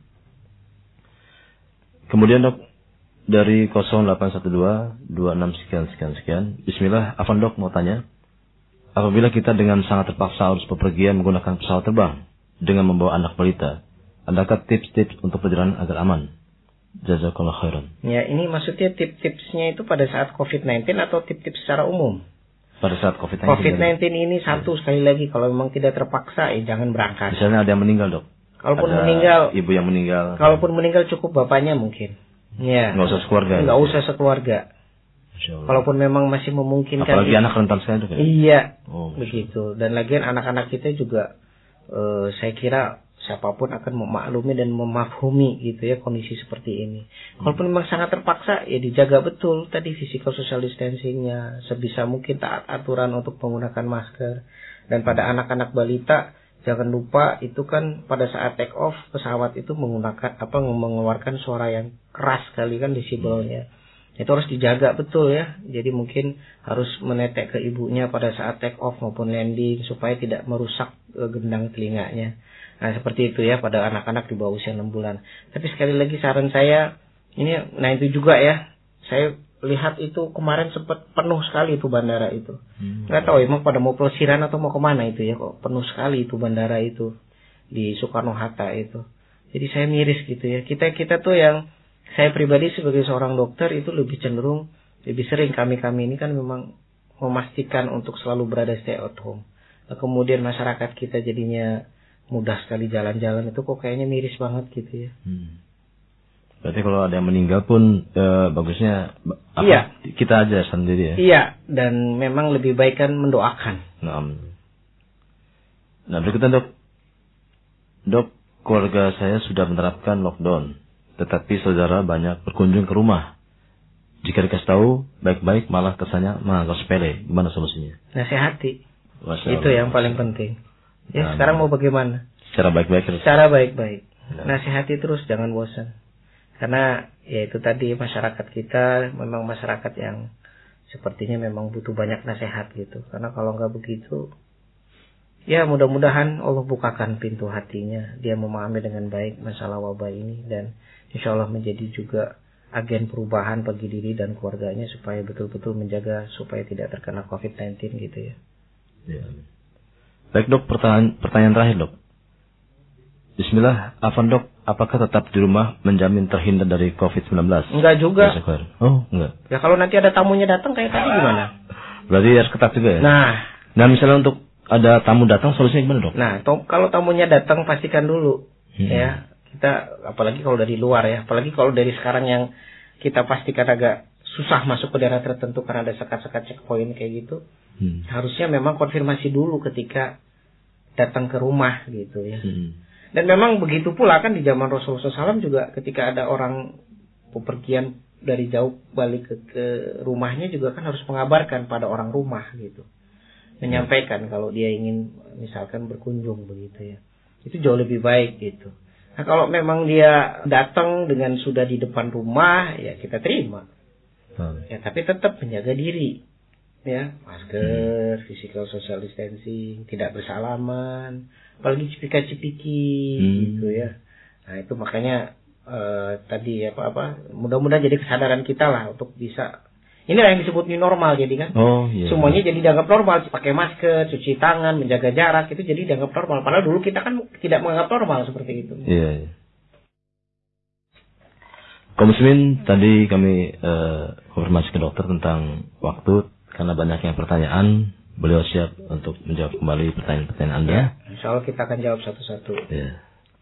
Kemudian dok, dari nol delapan satu dua dua enam sekian sekian sekian, bismillah, Afan dok mau tanya, apabila kita dengan sangat terpaksa harus bepergian menggunakan pesawat terbang dengan membawa anak balita, adakah tips-tips untuk perjalanan agar aman? Jazakallahu khairan. Ya, ini maksudnya tips-tipsnya itu pada saat covid sembilan belas atau tips-tips secara umum? Pada saat covid sembilan belas. covid sembilan belas ini satu ya. Sekali lagi kalau memang tidak terpaksa, ya jangan berangkat. Misalnya ada yang meninggal dok. Kalaupun ada meninggal, ibu yang meninggal. Kalaupun meninggal cukup bapaknya mungkin. Ya. Nggak usah sekeluarga. Nggak usah sekeluarga. Kalaupun memang masih memungkinkan. Apalagi itu. Anak rentan sekali dok. Iya. Oh, begitu. Dan lagian anak-anak kita juga, uh, saya kira siapapun akan memaklumi dan memahami gitu ya kondisi seperti ini. Hmm. Kalaupun memang sangat terpaksa, ya dijaga betul tadi physical social distancing-nya, sebisa mungkin taat aturan untuk menggunakan masker. Dan pada anak-anak balita, jangan lupa itu kan pada saat take off pesawat itu menggunakan apa mengeluarkan suara yang keras sekali kan desibelnya. Itu harus dijaga betul ya. Jadi mungkin harus menetek ke ibunya pada saat take off maupun landing supaya tidak merusak gendang telinganya. Nah seperti itu ya pada anak-anak di bawah usia enam bulan. Tapi sekali lagi saran saya ini, nah itu juga ya. Saya lihat itu kemarin sempat penuh sekali itu bandara itu. Hmm. Nggak tahu emang pada mau pelesiran atau mau kemana itu ya, kok penuh sekali itu bandara itu di Soekarno-Hatta itu. Jadi saya miris gitu ya. Kita kita tuh yang saya pribadi sebagai seorang dokter itu lebih cenderung lebih sering kami-kami ini kan memang memastikan untuk selalu berada stay at home. Nah, kemudian masyarakat kita jadinya mudah sekali jalan-jalan itu kok kayaknya miris banget gitu ya. Hmm. Berarti kalau ada yang meninggal pun e, bagusnya apa, iya. kita aja sendiri ya. Iya, dan memang lebih baik kan mendoakan. Nah, nah berikutnya dok, dok keluarga saya sudah menerapkan lockdown, tetapi saudara banyak berkunjung ke rumah. Jika dikasih tahu baik-baik malah kesannya menganggap sepele. Gimana solusinya? Nasihati. Itu yang paling penting. Ya nah, sekarang mau bagaimana? Secara baik-baik terus. Secara baik-baik. Nah. Nasihati terus, jangan bosan. Karena ya itu tadi masyarakat kita memang masyarakat yang sepertinya memang butuh banyak nasihat gitu. Karena kalau nggak begitu, ya mudah-mudahan Allah bukakan pintu hatinya. Dia memahami dengan baik masalah wabah ini dan insya Allah menjadi juga agen perubahan bagi diri dan keluarganya supaya betul-betul menjaga supaya tidak terkena covid sembilan belas gitu ya. Ya. Baik dok, pertanyaan, pertanyaan terakhir dok. Bismillah, Afan dok, apakah tetap di rumah menjamin terhindar dari covid sembilan belas? Enggak juga. Oh, enggak. Ya kalau nanti ada tamunya datang kayak tadi gimana? Berarti harus ketat juga ya? Nah. Nah misalnya untuk ada tamu datang, solusinya gimana dok? Nah, to- kalau tamunya datang pastikan dulu. Hmm. Ya, kita apalagi kalau dari luar ya. Apalagi kalau dari sekarang yang kita pastikan agak susah masuk ke daerah tertentu karena ada sekat-sekat checkpoint kayak gitu. Hmm. Harusnya memang konfirmasi dulu ketika datang ke rumah gitu ya. Hmm. Dan memang begitu pula kan di zaman Rasulullah shallallahu alaihi wasallam juga ketika ada orang bepergian dari jauh balik ke, ke rumahnya juga kan harus mengabarkan pada orang rumah gitu. Menyampaikan kalau dia ingin misalkan berkunjung begitu ya. Itu jauh lebih baik gitu. Nah kalau memang dia datang dengan sudah di depan rumah ya kita terima. Hmm. Ya tapi tetap menjaga diri. Ya, masker, hmm. physical social distancing, tidak bersalaman, apalagi cipika-cipiki hmm. gitu ya. Nah itu makanya uh, tadi apa-apa, mudah-mudahan jadi kesadaran kita lah untuk bisa. Inilah yang disebut new normal jadi kan. Oh, iya. Semuanya jadi dianggap normal, pakai masker, cuci tangan, menjaga jarak itu jadi dianggap normal. Padahal dulu kita kan tidak menganggap normal seperti itu. Iya. iya. Kaum muslimin, tadi kami uh, konfirmasi ke dokter tentang waktu. Karena banyak yang pertanyaan, beliau siap untuk menjawab kembali pertanyaan-pertanyaan Anda. Ya, insya Allah kita akan jawab satu-satu. Ya.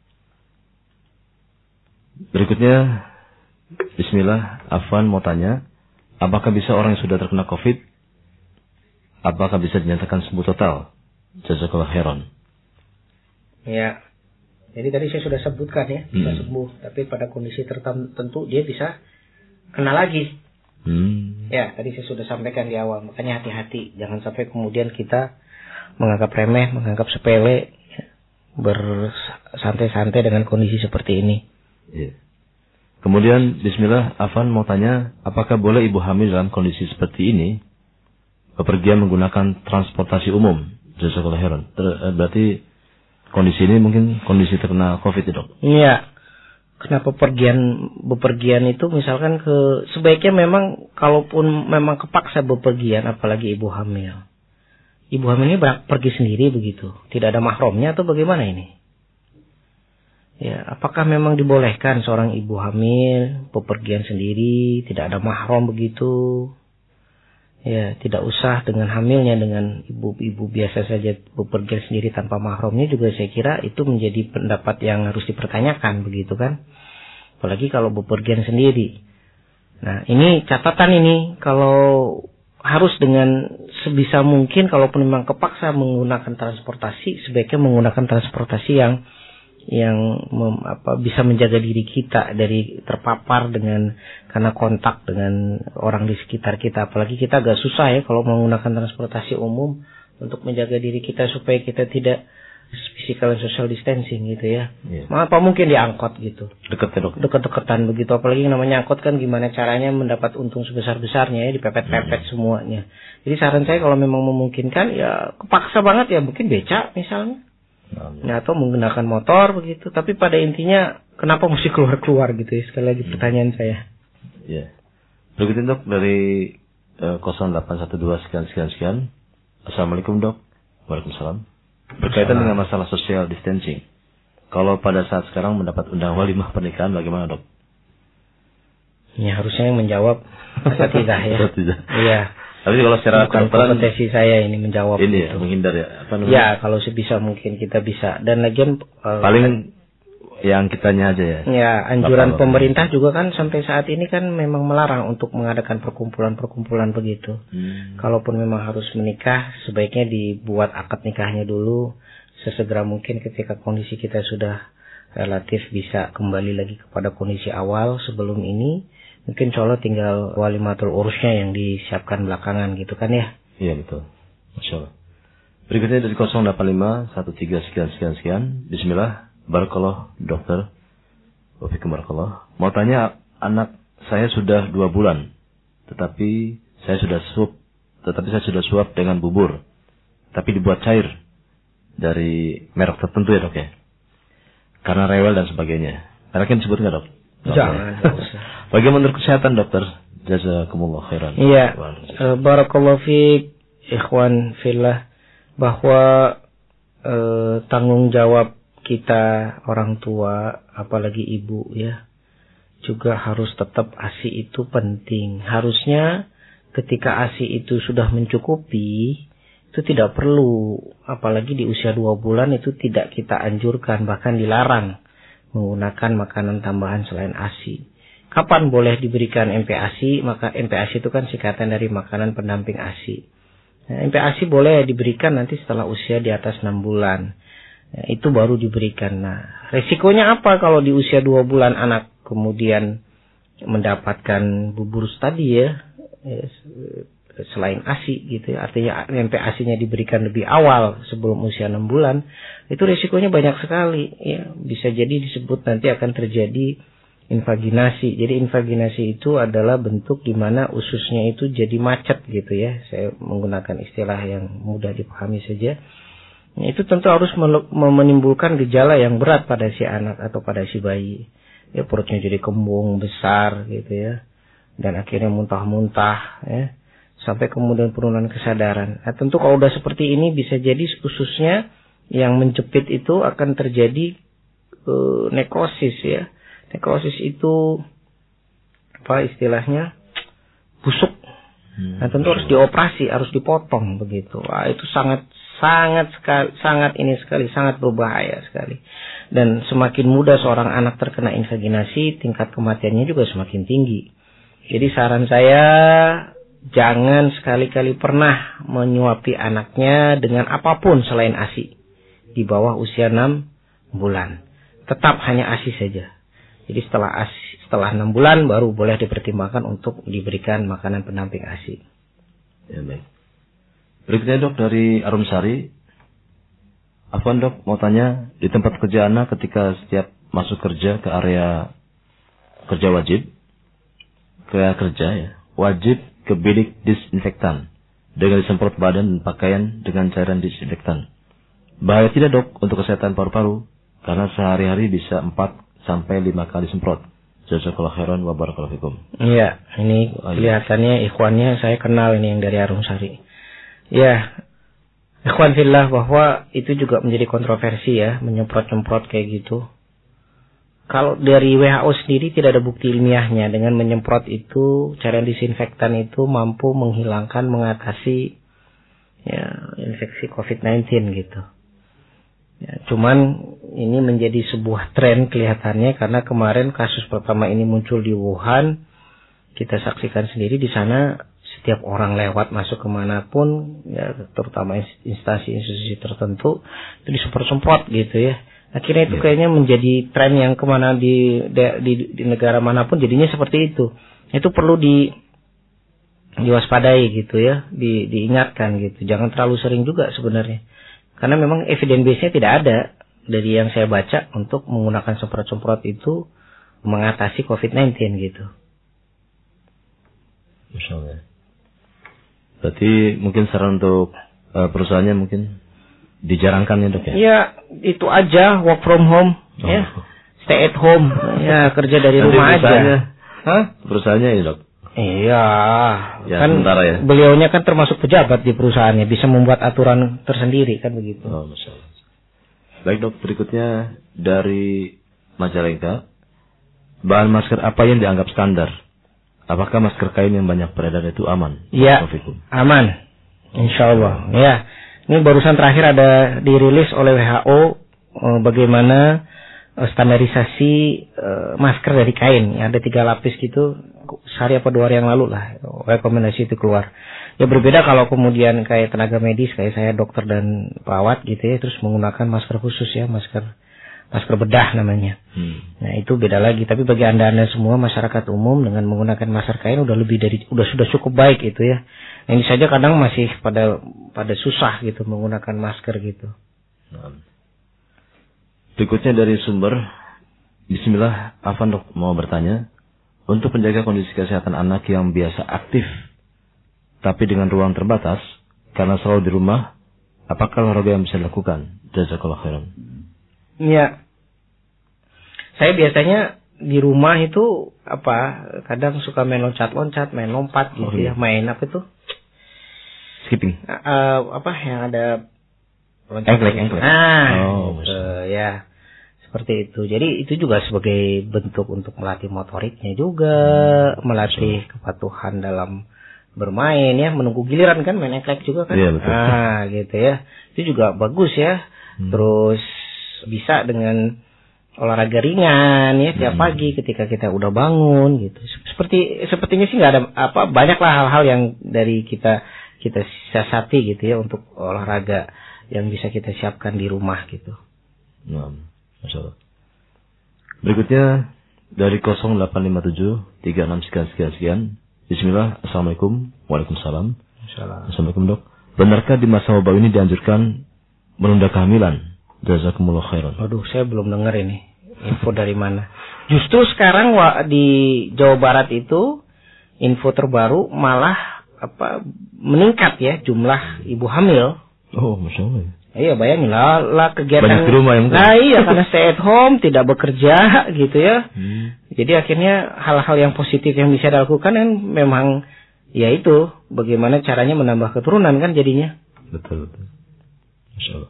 Berikutnya, Bismillah, Afwan mau tanya, apakah bisa orang yang sudah terkena COVID, apakah bisa dinyatakan sembuh total? Jazakallah khairan. Ya, jadi tadi saya sudah sebutkan ya, bisa hmm. sembuh. Tapi pada kondisi tertentu dia bisa kena lagi. Hmm. Ya, tadi saya sudah sampaikan di awal. Makanya hati-hati, jangan sampai kemudian kita menganggap remeh, menganggap sepele, bersantai-santai dengan kondisi seperti ini. Ya. Kemudian, Bismillah, Afan mau tanya, apakah boleh ibu hamil dalam kondisi seperti ini bepergian menggunakan transportasi umum? Jazakallahu khairan. Berarti kondisi ini mungkin kondisi terkena COVID, dok? Iya. Kenapa pergian bepergian itu misalkan ke sebaiknya memang kalaupun memang kepaksa bepergian apalagi ibu hamil. Ibu hamil ini pergi sendiri begitu, tidak ada mahramnya atau bagaimana ini? Ya, apakah memang dibolehkan seorang ibu hamil bepergian sendiri, tidak ada mahram begitu? Ya, tidak usah dengan hamilnya dengan ibu-ibu biasa saja bepergian sendiri tanpa mahramnya juga saya kira itu menjadi pendapat yang harus dipertanyakan begitu kan. Apalagi kalau bepergian sendiri. Nah, ini catatan ini kalau harus dengan sebisa mungkin kalaupun memang kepaksa menggunakan transportasi sebaiknya menggunakan transportasi yang yang mem, apa, bisa menjaga diri kita dari terpapar dengan karena kontak dengan orang di sekitar kita. Apalagi kita agak susah ya kalau menggunakan transportasi umum untuk menjaga diri kita supaya kita tidak physical and social distancing gitu ya. Yeah. Apa mungkin diangkot gitu. Dekat ya dok. Deket-deketan begitu, apalagi namanya angkot kan gimana caranya mendapat untung sebesar-besarnya ya, dipepet-pepet hmm. semuanya. Jadi saran saya kalau memang memungkinkan ya kepaksa banget ya mungkin becak misalnya. Hmm. Ya, atau menggunakan motor begitu. Tapi pada intinya kenapa mesti keluar-keluar gitu ya, sekali lagi hmm. pertanyaan saya. Ya. Yeah. Berikutnya dok dari uh, nol delapan satu dua sekian sekian sekian. Assalamualaikum dok. Waalaikumsalam. Berkaitan dengan masalah social distancing. Kalau pada saat sekarang mendapat undang walimah pernikahan bagaimana dok? Ya harusnya yang menjawab atau tidak ya. Tidak. Iya. Tapi kalau secara kompetensi saya ini menjawab. Ini gitu. ya menghindar ya. Apa namanya? Ya kalau sebisa mungkin kita bisa. Dan lagian uh, paling yang kitanya aja ya. Ya, anjuran pemerintah juga kan sampai saat ini kan memang melarang untuk mengadakan perkumpulan-perkumpulan begitu. Hmm. Kalaupun memang harus menikah, sebaiknya dibuat akad nikahnya dulu sesegera mungkin ketika kondisi kita sudah relatif bisa kembali lagi kepada kondisi awal sebelum ini. Mungkin insya Allah tinggal walimatul urusnya yang disiapkan belakangan gitu kan ya. Iya betul. Masya Allah. Berikutnya dari nol delapan lima satu tiga sekian sekian sekian. Bismillah. Barakallah dokter. Wafikum barakallah. Mau tanya, anak saya sudah dua bulan. Tetapi saya sudah suap. Tetapi saya sudah suap dengan bubur. Tapi dibuat cair. Dari merek tertentu ya dok ya. Karena rewel dan sebagainya. Mereknya disebut nggak dok? Jangan. Bagaimana menurut kesehatan dokter? Jazakumullah khairan. Iya. Uh, Barakallahu fiik ikhwan fillah. Bahwa uh, tanggung jawab kita orang tua, apalagi ibu ya, juga harus tetap A S I itu penting. Harusnya ketika A S I itu sudah mencukupi, itu tidak perlu, apalagi di usia dua bulan itu tidak kita anjurkan, bahkan dilarang menggunakan makanan tambahan selain A S I. Kapan boleh diberikan M P A S I? Maka M P A S I itu kan singkatan dari makanan pendamping A S I. Nah, M P A S I boleh diberikan nanti setelah usia di atas enam bulan. Ya, itu baru diberikan. Nah, resikonya apa kalau di usia dua bulan anak kemudian mendapatkan bubur tadi ya, ya selain A S I gitu ya. Artinya M P A S I-nya diberikan lebih awal sebelum usia enam bulan. Itu resikonya banyak sekali ya. Bisa jadi disebut nanti akan terjadi invaginasi. Jadi invaginasi itu adalah bentuk di mana ususnya itu jadi macet gitu ya. Saya menggunakan istilah yang mudah dipahami saja. Itu tentu harus menimbulkan gejala yang berat pada si anak atau pada si bayi. Ya, perutnya jadi kembung besar gitu ya. Dan akhirnya muntah-muntah ya. Sampai kemudian penurunan kesadaran. Nah, tentu kalau udah seperti ini bisa jadi ususnya yang menjepit itu akan terjadi uh, nekrosis ya. Nekrosis itu apa istilahnya? Busuk. Nah, tentu harus dioperasi, harus dipotong begitu. Wah, itu sangat sangat sekali, sangat ini sekali, sangat berbahaya sekali. Dan semakin muda seorang anak terkena invaginasi, tingkat kematiannya juga semakin tinggi. Jadi saran saya, jangan sekali-kali pernah menyuapi anaknya dengan apapun selain A S I di bawah usia enam bulan. Tetap hanya A S I saja. Jadi setelah A S I, setelah enam bulan baru boleh dipertimbangkan untuk diberikan makanan pendamping A S I. Ya, baik. Berikutnya dok dari Arumsari. Afwan dok, mau tanya, di tempat kerja anak ketika setiap masuk kerja ke area kerja wajib, ke kerja ya, wajib ke bilik disinfektan dengan disemprot badan dan pakaian dengan cairan disinfektan. Bahaya tidak dok untuk kesehatan paru-paru? Karena sehari-hari bisa empat sampai lima kali semprot. Jazakallahu khairan wa barakallahu fikum. Iya, ini kelihatannya ikhwannya saya kenal ini yang dari Arumsari. Ya, ikhwan fillah, bahwa itu juga menjadi kontroversi ya, menyemprot-semprot kayak gitu. Kalau dari W H O sendiri tidak ada bukti ilmiahnya dengan menyemprot itu, cairan disinfektan itu mampu menghilangkan, mengatasi ya infeksi covid sembilan belas gitu. Ya, cuman ini menjadi sebuah tren kelihatannya karena kemarin kasus pertama ini muncul di Wuhan, kita saksikan sendiri di sana. Setiap orang lewat masuk kemanapun, ya, terutama instansi-instansi tertentu, itu disemprot-semprot gitu ya. Akhirnya itu kayaknya menjadi tren yang kemana di, di, di negara manapun jadinya seperti itu. Itu perlu di diwaspadai gitu ya, di, diingatkan gitu. Jangan terlalu sering juga sebenarnya. Karena memang evidence base-nya tidak ada dari yang saya baca untuk menggunakan semprot-semprot itu mengatasi covid sembilan belas gitu. Masya Allah. Berarti mungkin saran untuk uh, perusahaannya mungkin dijarangkan ya dok ya? Iya, itu aja, work from home, oh. ya, stay at home, ya kerja dari Nanti rumah aja. Hah? Perusahaannya ya dok? Iya, ya, kan ya. beliaunya kan termasuk pejabat di perusahaannya, bisa membuat aturan tersendiri kan begitu. Oh, Masya Allah. Baik dok, berikutnya dari Majalengka, bahan masker apa yang dianggap standar? Apakah masker kain yang banyak beredar itu aman? Iya, aman, insya Allah. Ya, ini barusan terakhir ada dirilis oleh W H O eh, bagaimana eh, standarisasi eh, masker dari kain. Ya, ada tiga lapis gitu. Sehari apa dua hari yang lalu lah rekomendasi itu keluar. Ya berbeda kalau kemudian kayak tenaga medis kayak saya dokter dan perawat gitu ya terus menggunakan masker khusus ya masker masker bedah namanya. Hmm. Nah itu beda lagi. Tapi bagi anda-anda semua masyarakat umum dengan menggunakan masker kain udah lebih dari udah sudah cukup baik itu ya. Nah, ini saja kadang masih pada pada susah gitu menggunakan masker gitu. Berikutnya dari sumber Bismillah, Afan dok mau bertanya. Untuk menjaga kondisi kesehatan anak yang biasa aktif, tapi dengan ruang terbatas, karena selalu di rumah, apakah olahraga yang bisa dilakukan? Jazakallah khairan. Iya. Saya biasanya di rumah itu, apa, kadang suka main loncat-loncat, main lompat gitu oh, iya. ya. Main apa itu? Skipping. Uh, apa yang ada... Engklek, engklek. Ah, oh, gitu, ya. Seperti itu. Jadi itu juga sebagai bentuk untuk melatih motoriknya juga, hmm, melatih so. kepatuhan dalam bermain ya, menunggu giliran kan main engklek juga kan. Iya, betul. Ah, gitu ya. Itu juga bagus ya. Hmm. Terus bisa dengan olahraga ringan ya tiap hmm. pagi ketika kita udah bangun gitu. Seperti sepertinya sih nggak ada apa banyaklah hal-hal yang dari kita kita siasati gitu ya untuk olahraga yang bisa kita siapkan di rumah gitu. Hmm. Masya Allah. Berikutnya dari nol delapan lima tujuh tiga enam sekian sekian sekian. Bismillah. Assalamualaikum. Waalaikumsalam. Assalamualaikum dok. Benarkah di masa wabah ini dianjurkan menunda kehamilan? Jazakumullah khairan. Aduh, saya belum dengar ini info dari mana. Justru sekarang di Jawa Barat itu info terbaru malah apa meningkat ya jumlah ibu hamil. Oh, Masya Allah. Iya bayangin lah, lah kegiatan banyak di rumah yang nah iya karena stay at home tidak bekerja gitu ya hmm. Jadi akhirnya hal-hal yang positif yang bisa dilakukan kan memang ya itu bagaimana caranya menambah keturunan kan jadinya. Betul betul. Masya Allah.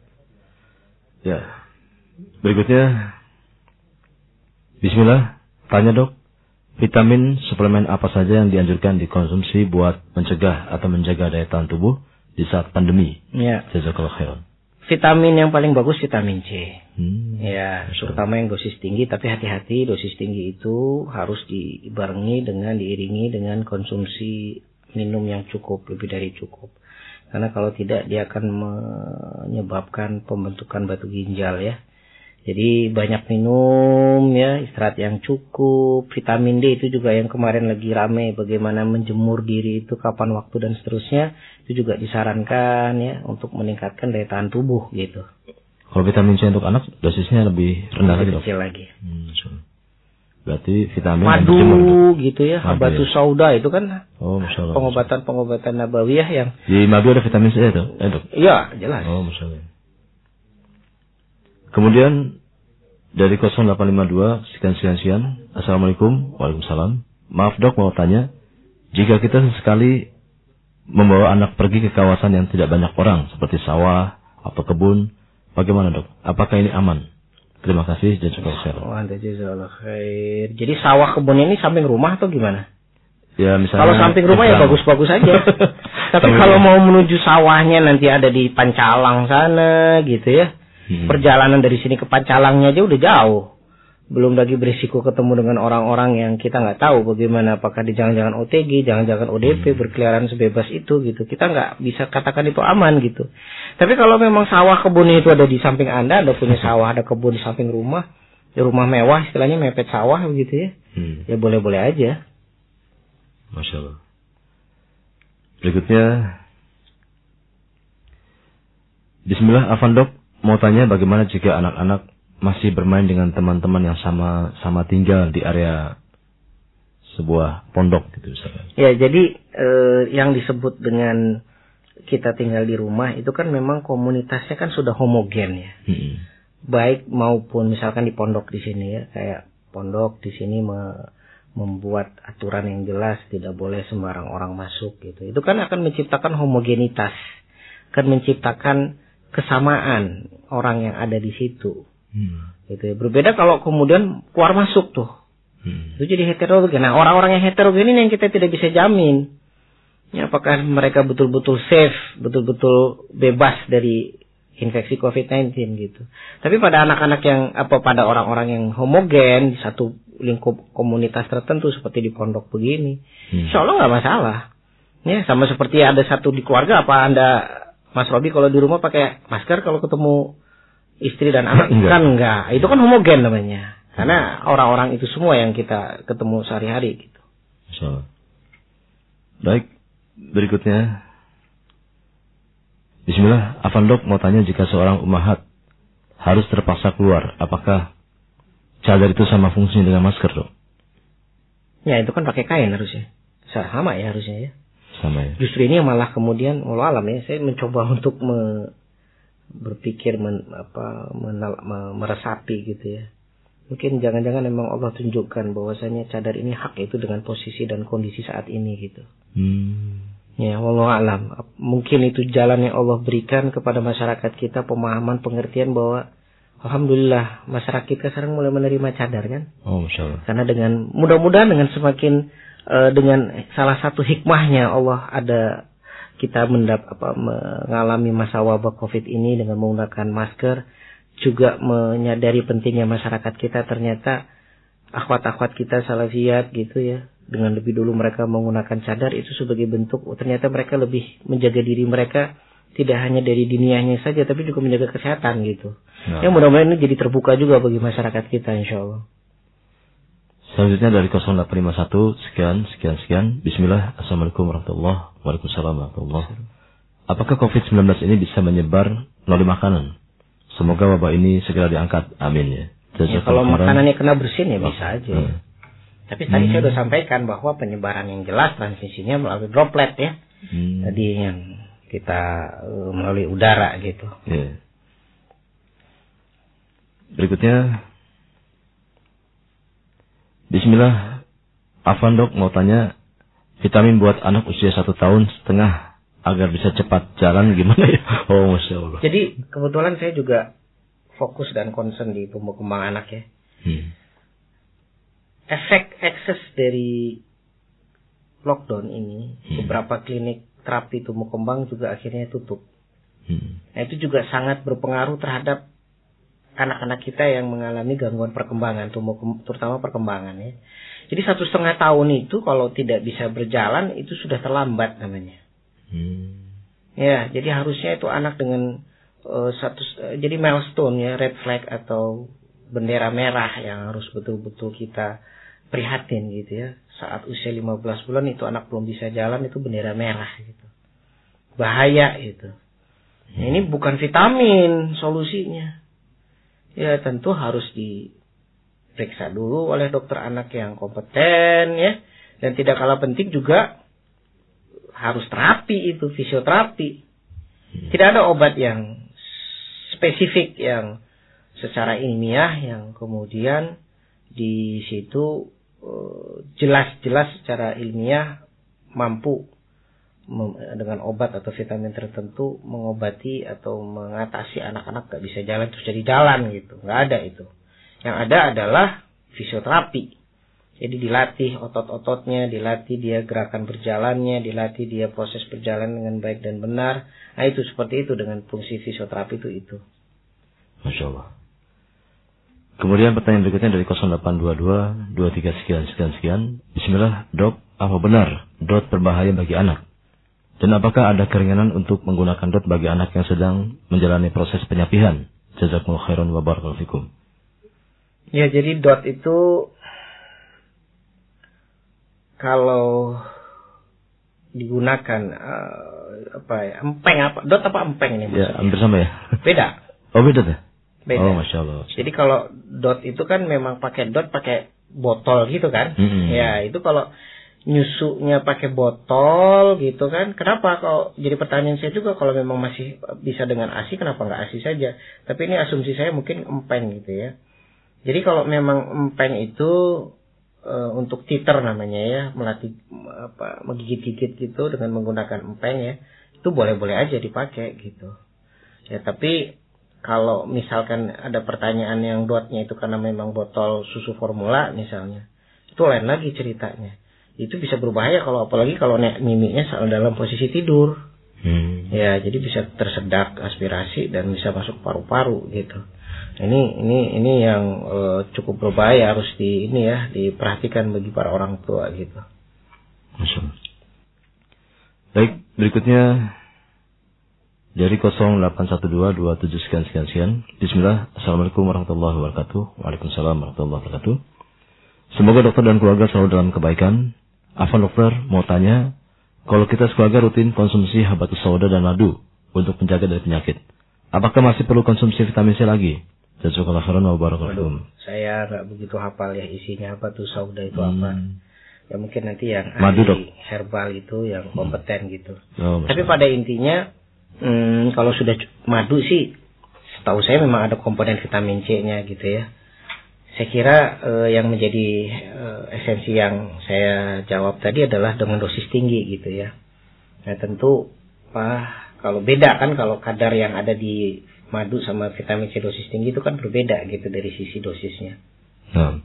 Ya berikutnya Bismillah, tanya dok, vitamin suplemen apa saja yang dianjurkan dikonsumsi buat mencegah atau menjaga daya tahan tubuh di saat pandemi? Ya. Jazakallah khairan. Vitamin yang paling bagus vitamin C. Hmm. Ya, terutama yang dosis tinggi. Tapi hati-hati dosis tinggi itu harus dibarengi dengan diiringi dengan konsumsi minum yang cukup, lebih dari cukup. Karena kalau tidak dia akan menyebabkan pembentukan batu ginjal ya. Jadi banyak minum ya, istirahat yang cukup, vitamin D itu juga yang kemarin lagi rame bagaimana menjemur diri itu kapan waktu dan seterusnya itu juga disarankan ya untuk meningkatkan daya tahan tubuh gitu. Kalau vitamin C untuk anak dosisnya lebih rendah lagi dok. Kecil lagi. Hmm, berarti vitamin madu gitu ya, habatus ya. Sauda itu kan oh, pengobatan-pengobatan nabawiyah yang di madu ada vitamin C itu, eh, dok? Iya jelas. Oh, Masya Allah. Kemudian dari nol delapan lima dua sekian sekian sekian. Assalamualaikum. Waalaikumsalam. Maaf dok mau tanya, jika kita sesekali membawa anak pergi ke kawasan yang tidak banyak orang seperti sawah atau kebun, bagaimana dok? Apakah ini aman? Terima kasih. Jazakallah khair. Jadi sawah kebun ini samping rumah atau gimana? Ya misalnya. Kalau samping rumah ya bagus-bagus aja. Tapi kalau mau menuju sawahnya nanti ada di Pancalang sana gitu ya. Hmm. Perjalanan dari sini ke Pancalangnya aja udah jauh. Belum lagi berisiko ketemu dengan orang-orang yang kita nggak tahu bagaimana, apakah di jangan-jangan O T G, jangan-jangan O D P, hmm. berkeliaran sebebas itu gitu. Kita nggak bisa katakan itu aman gitu. Tapi kalau memang sawah kebun itu ada di samping Anda, ada punya sawah, ada kebun di samping rumah, ya rumah mewah istilahnya mepet sawah begitu ya, hmm. ya boleh-boleh aja. Masya Allah. Berikutnya Bismillah, Afan Dok, mau tanya bagaimana jika anak-anak masih bermain dengan teman-teman yang sama sama tinggal di area sebuah pondok gitu misalnya. Ya, jadi eh, yang disebut dengan kita tinggal di rumah itu kan memang komunitasnya kan sudah homogen ya. Hmm. Baik maupun misalkan di pondok di sini ya, kayak pondok di sini me, membuat aturan yang jelas, tidak boleh sembarang orang masuk gitu. Itu kan akan menciptakan homogenitas, akan menciptakan kesamaan orang yang ada di situ. Hmm. Gitu ya. Berbeda kalau kemudian keluar masuk tuh. Hmm. Itu jadi heterogen. Nah, orang-orang yang heterogen ini yang kita tidak bisa jamin. Ya, apakah mereka betul-betul safe, betul-betul bebas dari infeksi covid sembilan belas gitu. Tapi pada anak-anak yang apa pada orang-orang yang homogen di satu lingkup komunitas tertentu seperti di pondok begini, hmm. insya Allah nggak masalah. Ya, sama seperti ada satu di keluarga, apa Anda Mas Robi kalau di rumah pakai masker kalau ketemu istri dan anak? Enggak. Kan enggak. Itu kan homogen namanya. Karena orang-orang itu semua yang kita ketemu sehari-hari gitu. So. Baik, berikutnya. Bismillah, Afan Dok mau tanya jika seorang ummahat harus terpaksa keluar, apakah cadar itu sama fungsinya dengan masker, Dok? Ya, itu kan pakai kain harusnya. Sama ya harusnya ya. Sama ya. Justru ini malah kemudian walau alam ya, saya mencoba untuk me, berpikir men, apa menal, me, meresapi gitu ya. Mungkin jangan-jangan memang Allah tunjukkan bahwasanya cadar ini hak itu dengan posisi dan kondisi saat ini gitu. Hmm. Ya, wallahu alam. Mungkin itu jalan yang Allah berikan kepada masyarakat kita, pemahaman, pengertian bahwa alhamdulillah masyarakat kita sekarang mulai menerima cadar kan? Oh, masyaallah. Karena dengan mudah-mudahan dengan semakin uh, dengan salah satu hikmahnya Allah ada kita mendap apa mengalami masa wabah Covid ini dengan menggunakan masker, juga menyadari pentingnya masyarakat kita ternyata akhwat-akhwat kita salafiyat gitu ya. Dengan lebih dulu mereka menggunakan cadar itu sebagai bentuk oh, ternyata mereka lebih menjaga diri mereka tidak hanya dari dunianya saja tapi juga menjaga kesehatan gitu. Nah. Yang mudah-mudahan ini jadi terbuka juga bagi masyarakat kita insyaallah. Selanjutnya dari nol delapan lima satu sekian sekian sekian. Bismillah. Assalamualaikum warahmatullahi wabarakatuh. Waalaikumsalam warahmatullahi wabarakatuh. Apakah covid sembilan belas ini bisa menyebar melalui makanan? Semoga wabah ini segera diangkat. Amin ya. Ya kalau makanannya kena bersin ya bisa aja. Hmm. Tapi tadi hmm. saya sudah sampaikan bahwa penyebaran yang jelas transmisinya melalui droplet ya. Hmm. Jadi yang kita uh, melalui udara gitu. Yeah. Berikutnya. Bismillah. Afan Dok mau tanya. Vitamin buat anak usia satu tahun setengah agar bisa cepat jalan gimana ya? Oh, Masya Allah. Jadi kebetulan saya juga fokus dan concern di tumbuh kembang anak ya. Hmm. Efek ekses dari lockdown ini, hmm. beberapa klinik terapi tumbuh kembang juga akhirnya tutup. Hmm. Nah, itu juga sangat berpengaruh terhadap anak-anak kita yang mengalami gangguan perkembangan, tumbuh terutama perkembangan ya. Jadi satu setengah tahun itu kalau tidak bisa berjalan itu sudah terlambat namanya. Hmm. Ya, jadi harusnya itu anak dengan uh, satu, uh, jadi milestone ya, red flag atau bendera merah yang harus betul-betul kita prihatin gitu ya. Saat usia lima belas bulan itu anak belum bisa jalan, itu bendera merah gitu. Bahaya itu. Nah, ini bukan vitamin solusinya. Ya tentu harus diperiksa dulu oleh dokter anak yang kompeten ya. Dan tidak kalah penting juga harus terapi itu, fisioterapi. Tidak ada obat yang spesifik yang secara ilmiah yang kemudian di situ jelas-jelas secara ilmiah mampu dengan obat atau vitamin tertentu mengobati atau mengatasi anak-anak gak bisa jalan terus jadi jalan gitu. Gak ada itu. Yang ada adalah fisioterapi. Jadi dilatih otot-ototnya, dilatih dia gerakan berjalannya, dilatih dia proses berjalan dengan baik dan benar. Nah itu seperti itu dengan fungsi fisioterapi itu itu. Masya Allah. Kemudian pertanyaan berikutnya dari nol delapan dua dua dua tiga sekian sekian sekian. Bismillah, Dok, apa benar dot berbahaya bagi anak? Dan apakah ada keringanan untuk menggunakan dot bagi anak yang sedang menjalani proses penyapihan? Jazakumullah khairan wa barakallahu fikum. Ya, jadi dot itu kalau digunakan uh, apa ya, empeng apa, dot apa empeng ini maksudnya? Ya, hampir sama ya. Beda. Oh, beda tuh. Beda. Oh, masya Allah. Jadi kalau dot itu kan memang pakai dot pakai botol gitu kan? Mm-hmm. Ya itu kalau nyusunya pakai botol gitu kan? Kenapa? Kalau jadi pertanyaan saya juga kalau memang masih bisa dengan A S I kenapa nggak A S I saja? Tapi ini asumsi saya mungkin empeng gitu ya. Jadi kalau memang empeng itu uh, untuk titer namanya ya, melatih apa menggigit-gigit gitu dengan menggunakan empeng ya, itu boleh-boleh aja dipakai gitu. Ya tapi kalau misalkan ada pertanyaan yang dotnya itu karena memang botol susu formula misalnya, itu lain lagi ceritanya. Itu bisa berbahaya kalau apalagi kalau nek mimiknya dalam posisi tidur. Hmm. Ya, jadi bisa tersedak aspirasi dan bisa masuk paru-paru gitu. Ini ini ini yang uh, cukup berbahaya, harus di ini ya diperhatikan bagi para orang tua gitu. Masya Allah. Baik, berikutnya dari nol delapan satu dua dua tujuh sekian sekian sekian. Bismillah. Assalamualaikum warahmatullahi wabarakatuh. Waalaikumsalam warahmatullahi wabarakatuh. Semoga dokter dan keluarga selalu dalam kebaikan. Afan dokter, mau tanya, kalau kita sekeluarga rutin konsumsi habatus sauda dan madu untuk penjaga dari penyakit, apakah masih perlu konsumsi vitamin C lagi? Jazakallahu khairan wa barakallahu. Saya nggak begitu hafal ya isinya habatus sauda itu hmm. apa. Ya mungkin nanti yang madu, ahli herbal itu yang kompeten hmm. gitu. Oh, tapi pada intinya Hmm, kalau sudah madu sih, setahu saya memang ada komponen vitamin C-nya gitu ya. Saya kira eh, yang menjadi eh, esensi yang saya jawab tadi adalah dengan dosis tinggi gitu ya. Nah tentu, wah, kalau beda kan kalau kadar yang ada di madu sama vitamin C dosis tinggi itu kan berbeda gitu dari sisi dosisnya. Nah.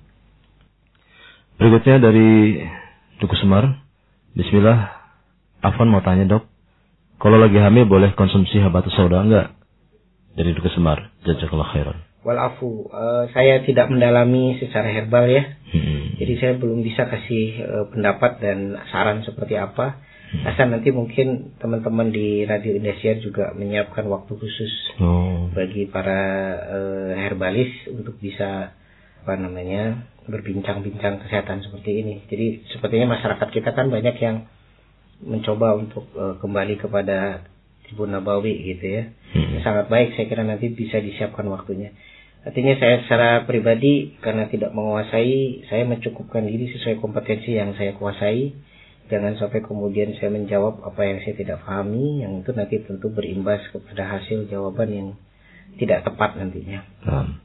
Berikutnya dari Duku Semar. Bismillah, Afwan mau tanya dok, kalau lagi hamil boleh konsumsi habatus sauda enggak? Dari Duku Semar. Jazakallahu khairan. Walafu, uh, saya tidak mendalami secara herbal ya. Hmm. Jadi saya belum bisa kasih uh, pendapat dan saran seperti apa. Hmm. Asal nanti mungkin teman-teman di Radio Indosiar juga menyiapkan waktu khusus oh. bagi para uh, herbalis untuk bisa apa namanya berbincang-bincang kesehatan seperti ini. Jadi sepertinya masyarakat kita kan banyak yang mencoba untuk uh, kembali kepada Tibun Nabawi gitu ya. Hmm. Sangat baik, saya kira nanti bisa disiapkan waktunya. Artinya saya secara pribadi karena tidak menguasai, saya mencukupkan diri sesuai kompetensi yang saya kuasai. Jangan sampai kemudian saya menjawab apa yang saya tidak pahami, yang itu nanti tentu berimbas kepada hasil jawaban yang tidak tepat nantinya. Hmm.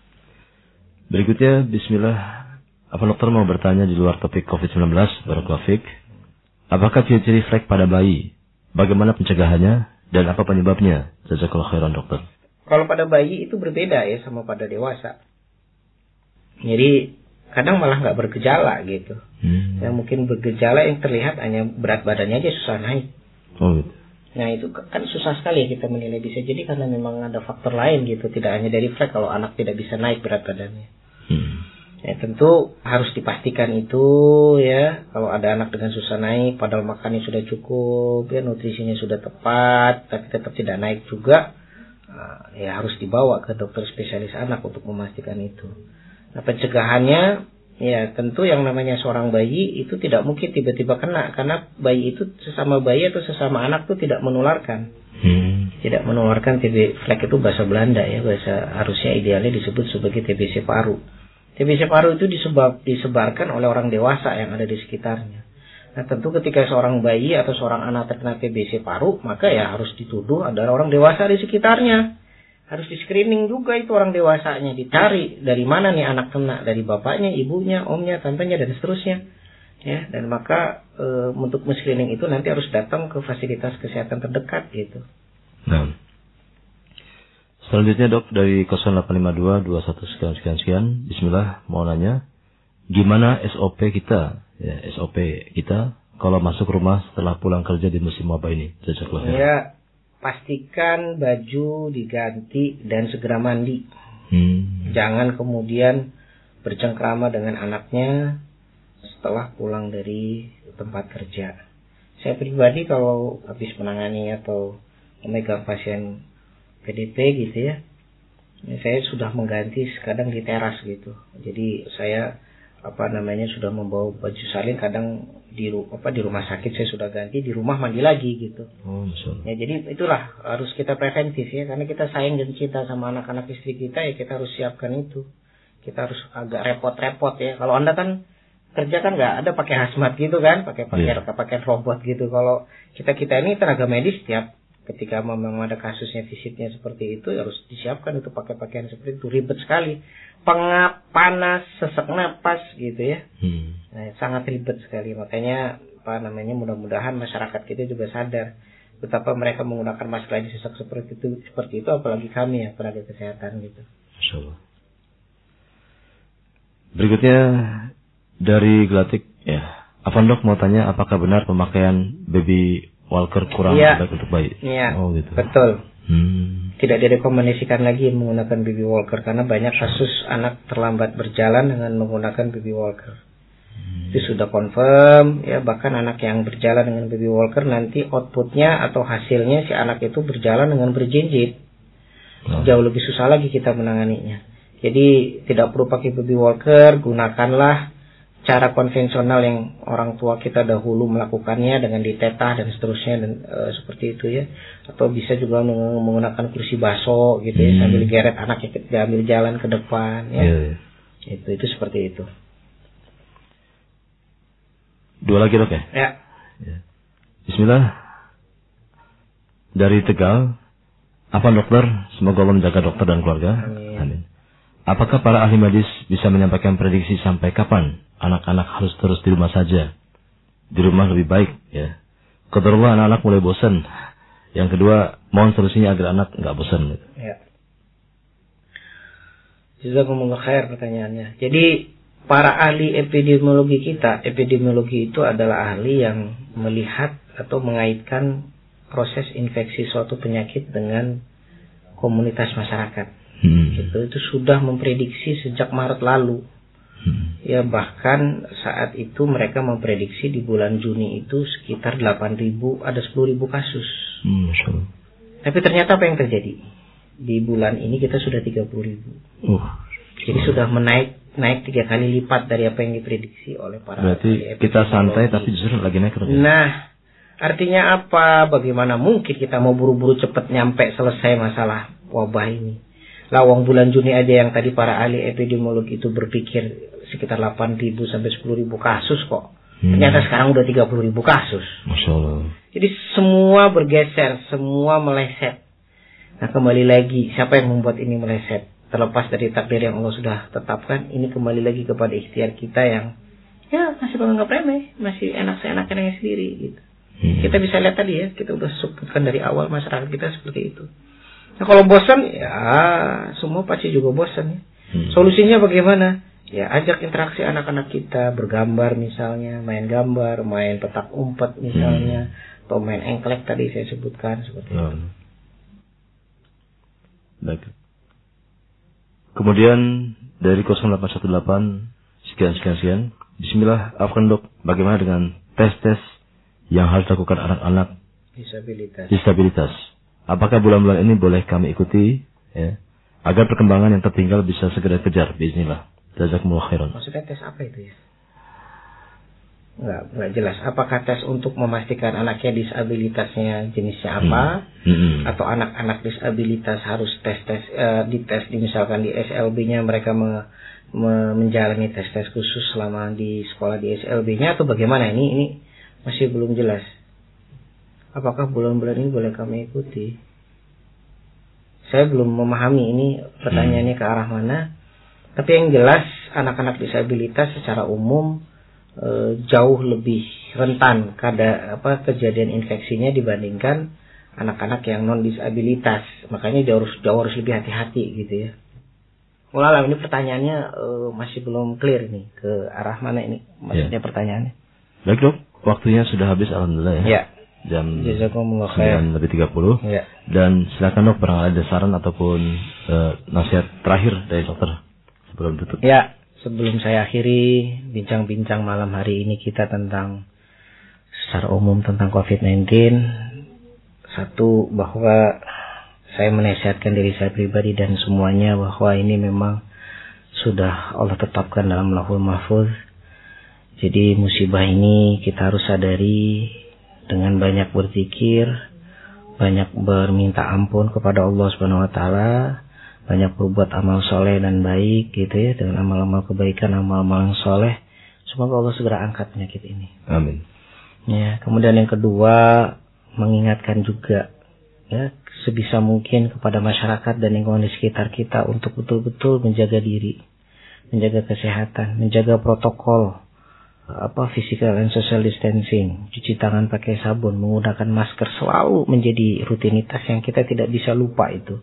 Berikutnya, Bismillah, apa dokter mau bertanya di luar topik covid sembilan belas, Barakallahu Fik. Apakah ciri-ciri flek pada bayi? Bagaimana pencegahannya dan apa penyebabnya? Jazakallahu khairan dokter. Kalau pada bayi itu berbeda ya sama pada dewasa. Jadi kadang malah nggak bergejala gitu. Hmm. Yang mungkin bergejala yang terlihat hanya berat badannya aja susah naik. Oh gitu. Nah itu kan susah sekali kita menilai, bisa jadi karena memang ada faktor lain gitu. Tidak hanya dari flek kalau anak tidak bisa naik berat badannya. Hmm. Ya tentu harus dipastikan itu ya, kalau ada anak dengan susah naik padahal makannya sudah cukup ya, nutrisinya sudah tepat tapi tetap tidak naik juga, ya harus dibawa ke dokter spesialis anak untuk memastikan itu. Nah pencegahannya ya tentu yang namanya seorang bayi itu tidak mungkin tiba-tiba kena, karena bayi itu sesama bayi atau sesama anak itu tidak menularkan. Hmm. Tidak menularkan. T B flek itu bahasa Belanda ya, bahasa harusnya idealnya disebut sebagai T B C paru. T B C paru itu disebab, disebarkan oleh orang dewasa yang ada di sekitarnya. Nah tentu ketika seorang bayi atau seorang anak terkena T B C paru, maka ya harus dituduh adalah orang dewasa di sekitarnya. Harus di screening juga itu orang dewasanya, dicari dari mana nih anak kena, dari bapaknya, ibunya, omnya, tantenya dan seterusnya. Ya, dan maka e, untuk men-screening itu nanti harus datang ke fasilitas kesehatan terdekat gitu. Nah. Selanjutnya dok dari nol delapan lima dua dua satu sekian sekian sekian. Bismillah, mau nanya gimana S O P kita ya, S O P kita kalau masuk rumah setelah pulang kerja di musim wabah ini? Jazakallahu khairan. Ya, pastikan baju diganti dan segera mandi. Hmm. Jangan kemudian bercengkrama dengan anaknya setelah pulang dari tempat kerja. Saya pribadi kalau habis menangani atau memegang pasien P D P gitu ya, saya sudah mengganti kadang di teras gitu. Jadi saya apa namanya sudah membawa baju salin, kadang di apa di rumah sakit saya sudah ganti, di rumah mandi lagi gitu. Oh, misalnya. Ya jadi itulah harus kita preventif ya, karena kita sayang dan cinta sama anak-anak istri kita ya, kita harus siapkan itu. Kita harus agak repot-repot ya. Kalau Anda kan kerja kan nggak ada pakai hazmat gitu kan, pakai pakaian yeah. pakaian robot gitu. Kalau kita kita ini tenaga medis, tiap ketika memang ada kasusnya visitnya seperti itu, harus disiapkan itu pakai pakaian seperti itu, ribet sekali, pengap, panas, sesak napas gitu ya. Hmm. Nah, sangat ribet sekali. Makanya apa namanya, mudah-mudahan masyarakat kita juga sadar betapa mereka menggunakan masker aja sesak seperti itu, seperti itu apalagi kami ya tenaga kesehatan gitu. Insyaallah. Berikutnya dari Gelatik ya, Afan Dok mau tanya apakah benar pemakaian baby walker kurang ya. baik untuk bayi? Iya, oh, gitu. Betul. Hmm. Tidak direkomendasikan lagi menggunakan baby walker karena banyak kasus anak terlambat berjalan dengan menggunakan baby walker. Hmm. Itu sudah confirm ya, bahkan anak yang berjalan dengan baby walker nanti outputnya atau hasilnya si anak itu berjalan dengan berjinjit. Oh. Jauh lebih susah lagi kita menanganinya. Jadi tidak perlu pakai baby walker, gunakanlah cara konvensional yang orang tua kita dahulu melakukannya dengan ditetah dan seterusnya dan e, seperti itu ya. Atau bisa juga menggunakan kursi baso gitu ya, hmm. sambil geret anaknya diambil jalan ke depan ya. Yeah, yeah. Itu itu seperti itu. Dua lagi Dok ya? Ya. ya. Bismillah. Dari Tegal, apa dokter? Semoga Allah menjaga dokter dan keluarga. Amin. Amin. Apakah para ahli medis bisa menyampaikan prediksi sampai kapan anak-anak harus terus di rumah saja? Di rumah lebih baik, ya. Kebetulan anak-anak mulai bosan. Yang kedua, mohon solusinya agar anak nggak bosan. Ya. Jazakumullah khair pertanyaannya. Jadi para ahli epidemiologi kita, epidemiologi itu adalah ahli yang melihat atau mengaitkan proses infeksi suatu penyakit dengan komunitas masyarakat. Hmm. Itu itu sudah memprediksi sejak Maret lalu. Hmm. Ya bahkan saat itu mereka memprediksi di bulan Juni itu sekitar delapan ribu, ada sepuluh ribu kasus. Hmm, so. Tapi ternyata apa yang terjadi? Di bulan ini kita sudah tiga puluh ribu. Uh, Jadi so. sudah menaik naik tiga kali lipat dari apa yang diprediksi oleh para. Berarti kita santai tapi justru lagi naik terus. Nah, artinya apa? Bagaimana mungkin kita mau buru-buru cepat nyampe selesai masalah wabah ini? Lawang bulan Juni aja yang tadi para ahli epidemiologi itu berpikir sekitar delapan ribu sampai sepuluh ribu kasus kok. Hmm. Ternyata sekarang udah tiga puluh ribu kasus. Masya Allah. Jadi semua bergeser, semua meleset. Nah kembali lagi, siapa yang membuat ini meleset? Terlepas dari takdir yang Allah sudah tetapkan, ini kembali lagi kepada ikhtiar kita yang ya masih menganggap remeh, masih enak seenak-enaknya sendiri gitu. Hmm. Kita bisa lihat tadi ya, kita udah sebutkan dari awal masyarakat kita seperti itu. Nah kalau bosan, ya semua pasti juga bosan ya. Hmm. Solusinya bagaimana? Ya ajak interaksi anak-anak kita, bergambar misalnya, main gambar, main petak umpet misalnya, hmm. atau main engklek tadi saya sebutkan seperti oh. itu. Baik. Kemudian dari nol delapan satu delapan sekian sekian sekian. Bismillah, afwan Dok, bagaimana dengan tes-tes yang harus dilakukan anak-anak disabilitas? Disabilitas. Apakah bulan-bulan ini boleh kami ikuti ya, agar perkembangan yang tertinggal bisa segera kejar bismillah. Jazakumullah khairan. Maksudnya tes apa itu ya? Enggak, enggak jelas. Apakah tes untuk memastikan anaknya disabilitasnya jenisnya apa? Hmm. Hmm. Atau anak-anak disabilitas harus tes-tes uh, dites di misalkan di S L B-nya mereka me, me, menjalani tes-tes khusus selama di sekolah di S L B-nya atau bagaimana? Ini ini masih belum jelas. Apakah bulan-bulan ini boleh kami ikuti? Saya belum memahami ini pertanyaannya ke arah mana. Tapi yang jelas anak-anak disabilitas secara umum e, jauh lebih rentan kada apa kejadian infeksinya dibandingkan anak-anak yang non disabilitas. Makanya jauh harus jauh harus lebih hati-hati gitu ya. Mulai ini pertanyaannya e, masih belum clear nih ke arah mana ini maksudnya ya. Pertanyaannya. Baik Dok, waktunya sudah habis alhamdulillah ya. Ya. Jam sembilan lebih tiga puluh ya. Dan silakan Dok barangkali ada saran ataupun e, nasihat terakhir dari dokter sebelum tutup. Ya, sebelum saya akhiri bincang-bincang malam hari ini kita tentang secara umum tentang covid sembilan belas. Satu, bahwa saya menasihatkan diri saya pribadi dan semuanya bahwa ini memang sudah Allah tetapkan dalam Lauhul Mahfuz. Jadi musibah ini kita harus sadari dengan banyak berzikir, banyak berminta ampun kepada Allah Subhanahu wa taala, banyak berbuat amal soleh dan baik gitu ya, dengan amal-amal kebaikan, amal-amal yang soleh. Semoga Allah segera angkat penyakit ini. Amin. Ya, kemudian yang kedua, mengingatkan juga ya sebisa mungkin kepada masyarakat dan lingkungan di sekitar kita untuk betul-betul menjaga diri, menjaga kesehatan, menjaga protokol apa physical and social distancing, cuci tangan pakai sabun, menggunakan masker selalu menjadi rutinitas yang kita tidak bisa lupa itu.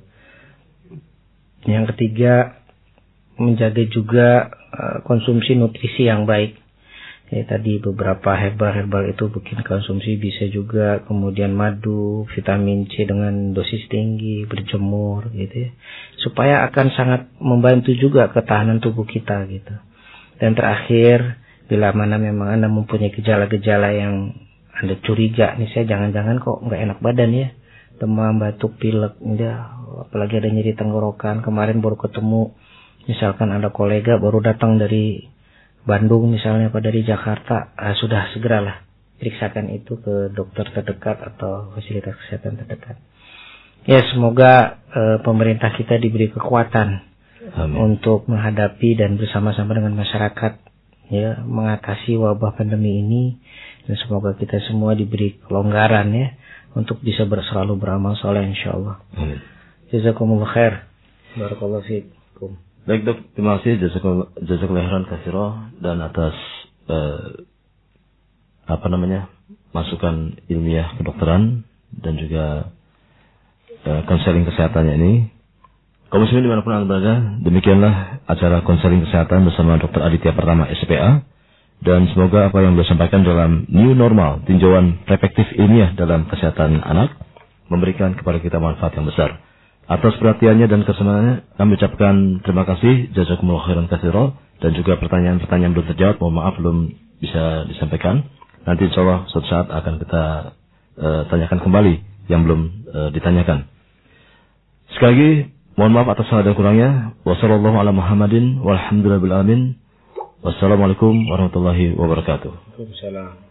Yang ketiga, menjaga juga uh, konsumsi nutrisi yang baik. Ya, tadi beberapa herbal-herbal itu bikin konsumsi bisa juga, kemudian madu, vitamin C dengan dosis tinggi, berjemur gitu ya. Supaya akan sangat membantu juga ketahanan tubuh kita gitu. Dan terakhir, bila mana memang Anda mempunyai gejala-gejala yang Anda curiga, nih saya jangan-jangan kok nggak enak badan ya, demam, batuk, pilek, ya, apalagi ada nyeri tenggorokan. Kemarin baru ketemu, misalkan ada kolega baru datang dari Bandung misalnya, apa dari Jakarta, ah, sudah segeralah periksakan itu ke dokter terdekat atau fasilitas kesehatan terdekat. Ya, semoga eh, pemerintah kita diberi kekuatan Amin. Untuk menghadapi dan bersama-sama dengan masyarakat ya mengatasi wabah pandemi ini, dan semoga kita semua diberi kelonggaran ya untuk bisa selalu beramal soleh insyaallah. Amin. Jazakumullah khair. Barakallahu fiikum. Baik Dok, terima kasih jazakallahu khairan katsira dan atas eh, apa namanya masukan ilmiah kedokteran dan juga konseling eh, kesehatannya ini. Kaum muslimin dimanapun Anda berada, demikianlah acara konseling kesehatan bersama Dokter Aditya Pratama S P A, dan semoga apa yang beliau sampaikan dalam new normal, tinjauan preventif ilmiah dalam kesehatan anak, memberikan kepada kita manfaat yang besar. Atas perhatiannya dan kesempatannya, kami ucapkan terima kasih, jazakumullah khairan katsira, dan juga pertanyaan-pertanyaan belum terjawab, mohon maaf belum bisa disampaikan. Nanti insyaallah suatu saat akan kita uh, tanyakan kembali yang belum uh, ditanyakan. Sekali lagi, mohon maaf atas salah dan kurangnya. Wassallallahu ala Muhammadin walhamdulillahi bil alamin. Wassalamualaikum warahmatullahi wabarakatuh. Waalaikumsalam.